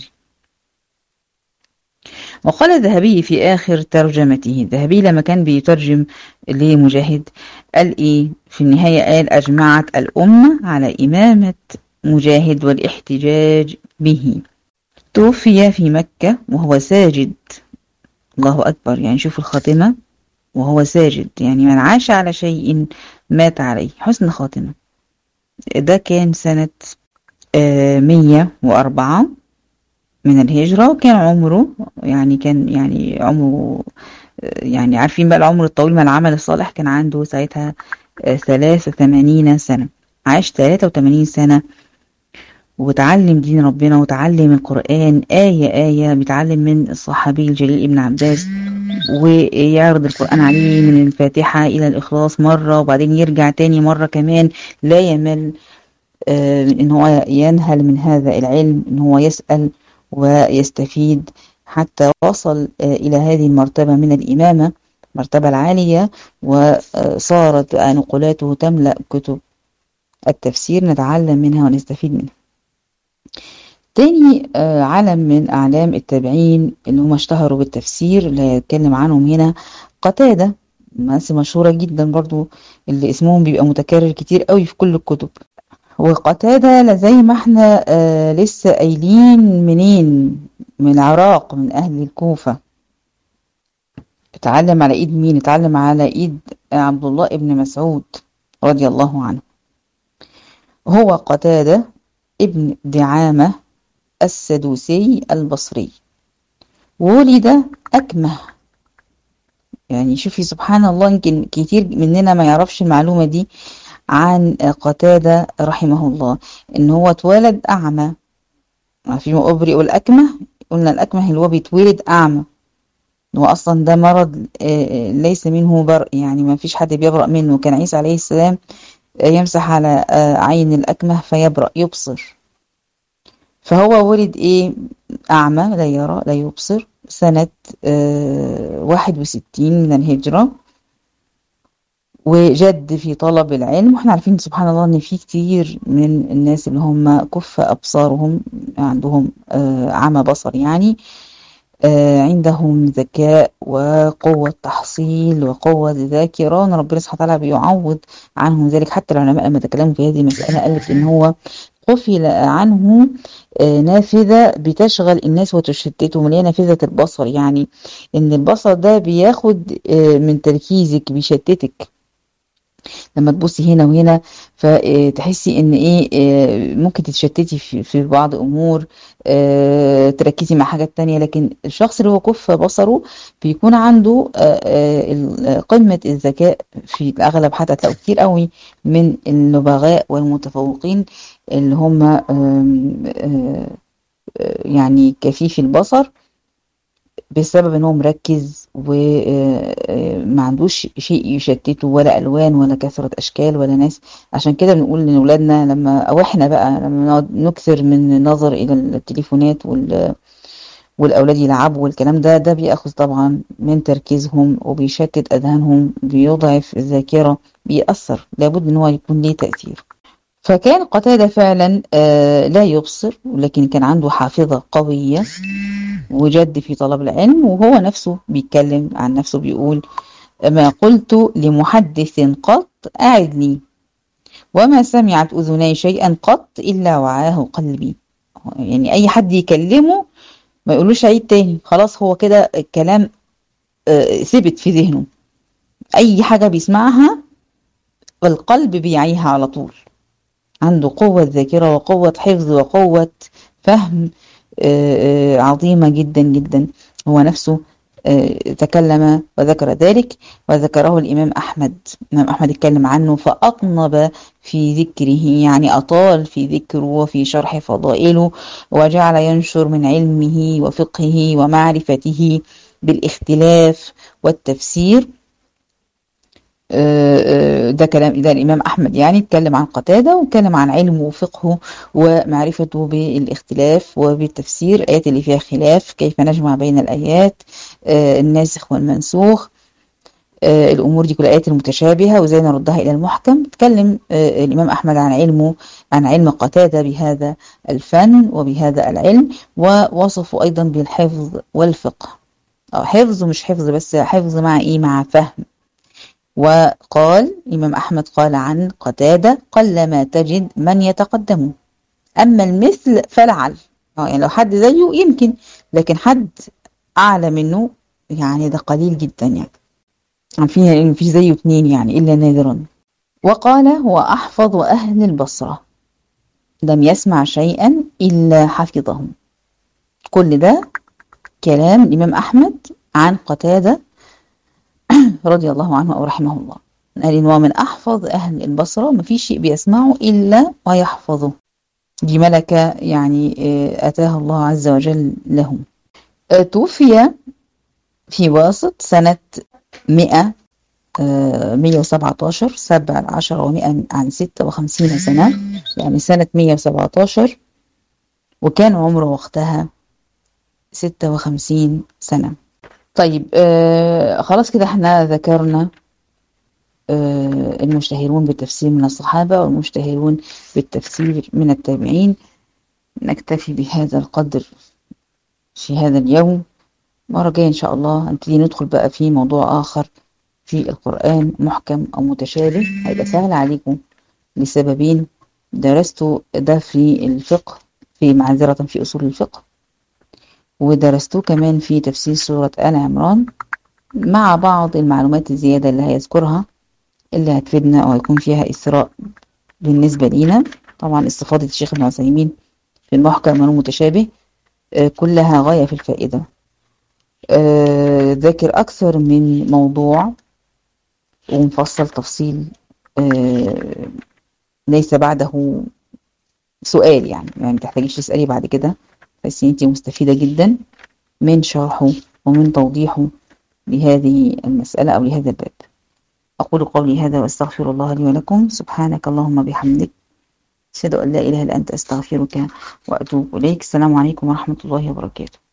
A: وقال الذهبي في آخر ترجمته، الذهبي لما كان بيترجم لمجاهد قال إيه في النهاية؟ قال: أجمعت الأمة على إمامة مجاهد والاحتجاج به. توفي في مكة وهو ساجد، الله أكبر، يعني شوف الخاتمة وهو ساجد، يعني من عاش على شيء مات عليه، حسن خاتمة. ده كان سنة 104 من الهجرة، وكان عمره يعني عمره يعني عارفين بقى العمر الطويل مع العمل الصالح، كان عنده ساعتها 83 سنة، عاش 83 سنة وتعلم دين ربنا وتعلم القرآن آية آية، بيتعلم من الصحابي الجليل ابن عباس، ويعرض القرآن عليه من الفاتحة إلى الإخلاص مرة، وبعدين يرجع تاني مرة كمان، لا يمل إن هو ينهل من هذا العلم، إن هو يسأل ويستفيد، حتى وصل إلى هذه المرتبة من الإمامة، مرتبة العالية، وصارت نقولاته تملأ كتب التفسير، نتعلم منها ونستفيد منها. تاني علم من أعلام التابعين اللي هم اشتهروا بالتفسير اللي هيتكلم عنهم هنا قتادة، ناس مشهورة جدا برضو اللي اسمهم بيبقى متكرر كتير قوي في كل الكتب. وقتادة زي ما احنا لسه قايلين منين، من العراق، من أهل الكوفة. اتعلم على ايد مين؟ اتعلم على ايد عبد الله ابن مسعود رضي الله عنه. هو قتادة ابن دعامة السدوسي البصري، ولد أكمه. يعني شوفي سبحان الله، يمكن كتير مننا ما يعرفش المعلومة دي عن قتادة رحمه الله، ان هو اتولد أعمى. في أبرئ الأكمه، قلنا الأكمه اللي هو بيتولد أعمى، هو أصلا ده مرض ليس منه برء، يعني ما فيش حد بيبرأ منه. كان عيسى عليه السلام يمسح على عين الأكمه فيبرأ، يبصر. فهو ولد إيه؟ أعمى، لا يرى لا يبصر، سنة 61 من الهجرة. وجد في طلب العلم. واحنا عارفين سبحان الله ان في كتير من الناس اللي هم كف أبصارهم، عندهم عمى بصر يعني، عندهم ذكاء وقوة تحصيل وقوة ذاكرة، ربنا سبحانه وتعالى بيعوض عنهم ذلك. حتى العلماء لما تكلموا في هذه المسألة قالت إن هو قفل عنه نافذة بتشغل الناس وتشتتهم، اللي هي نافذة البصر. يعني إن البصر ده بياخد من تركيزك، بيشتتك لما تبصي هنا وهنا، فتحسي ان ايه، ممكن تتشتتي في بعض امور، تركزي مع حاجات تانية. لكن الشخص اللي هو كف بصره بيكون عنده قمة الذكاء في الاغلب. حتى تلاقوا كتير قوي من النبغاء والمتفوقين اللي هم يعني كفيف البصر، بسبب ان هو مركز وما عندوش شيء يشتته، ولا الوان ولا كثرة اشكال ولا ناس. عشان كده بنقول لاولادنا لما، او احنا بقى لما نقعد نكثر من النظر الى التليفونات والاولاد يلعبوا والكلام ده بياخذ طبعا من تركيزهم وبيشتت اذهانهم، بيضعف الذاكرة، بيأثر، لابد ان هو يكون ليه تأثير. فكان قتادة فعلا لا يبصر، ولكن كان عنده حافظة قوية وجد في طلب العلم. وهو نفسه بيتكلم عن نفسه، بيقول: ما قلت لمحدث قط أعدني، وما سمعت أذني شيئا قط إلا وعاه قلبي. يعني أي حد يكلمه ما يقولوش عيد تاني، خلاص هو كده الكلام ثبت في ذهنه. أي حاجة بيسمعها القلب بيعيها على طول. عنده قوة ذاكرة وقوة حفظ وقوة فهم عظيمة جدا جدا. هو نفسه تكلم وذكر ذلك، وذكره الإمام أحمد. الإمام أحمد اتكلم عنه فأطنب في ذكره، يعني أطال في ذكره وفي شرح فضائله، وجعل ينشر من علمه وفقهه ومعرفته بالاختلاف والتفسير. ده كلام ده الإمام أحمد، يعني اتكلم عن قتادة واتكلم عن علمه وفقهه ومعرفته بالاختلاف وبالتفسير، الآيات اللي فيها خلاف كيف نجمع بين الآيات، الناسخ والمنسوخ، الأمور دي كل الآيات المتشابهة وزي نردها إلى المحكم. اتكلم الإمام أحمد عن علمه، عن علم قتادة بهذا الفن وبهذا العلم، ووصفه أيضا بالحفظ والفقه. حفظ، مش حفظ بس، حفظ مع إيه؟ مع فهم. وقال الإمام أحمد قال عن قتادة: قلما تجد من يتقدمه، أما المثل فلعل. يعني لو حد زيه يمكن، لكن حد أعلى منه يعني ده قليل جدا. يعني عارفين إن مفيش زيه اتنين يعني إلا نادرا. وقال: هو أحفظ أهل البصرة، لم يسمع شيئا إلا حفظه. كل ده كلام الإمام أحمد عن قتادة رضي الله عنه أو رحمه الله. قال إن هو من أحفظ أهل البصرة، ما في شيء بيسمعه إلا ويحفظه. دي ملكة يعني أتاها الله عز وجل لهم. توفي في واسط سنة 117، 17 و100 عن 56 سنة، يعني سنة 117، وكان عمره وقتها 56 سنة. طيب خلاص كده احنا ذكرنا المشتهرون بالتفسير من الصحابة والمشتهرون بالتفسير من التابعين. نكتفي بهذا القدر في هذا اليوم. مرة جاية إن شاء الله هنبتدي ندخل بقى في موضوع آخر في القرآن، محكم أو متشابه، هيبقى سهل عليكم لسببين: درست ده في الفقه، في معذرة في أصول الفقه، ودرسته كمان في تفسير سورة آل عمران، مع بعض المعلومات الزيادة اللي هيذكرها اللي هتفيدنا أو هيكون فيها إثراء بالنسبة لينا. طبعا استفاضة الشيخ ابن عثيمين في المحكم والمتشابه كلها غاية في الفائدة. ذاكر أكثر من موضوع ومفصل تفصيل ليس بعده سؤال، يعني ما تحتاجيش تسألي بعد كده، بس انتي مستفيدة جدا من شرحه ومن توضيحه لهذه المسألة أو لهذا الباب. أقول قولي هذا وأستغفر الله لي ولكم. سبحانك اللهم بحمدك، أشهد أن لا إله إلا أنت، أستغفرك وأتوب إليك. السلام عليكم ورحمة الله وبركاته.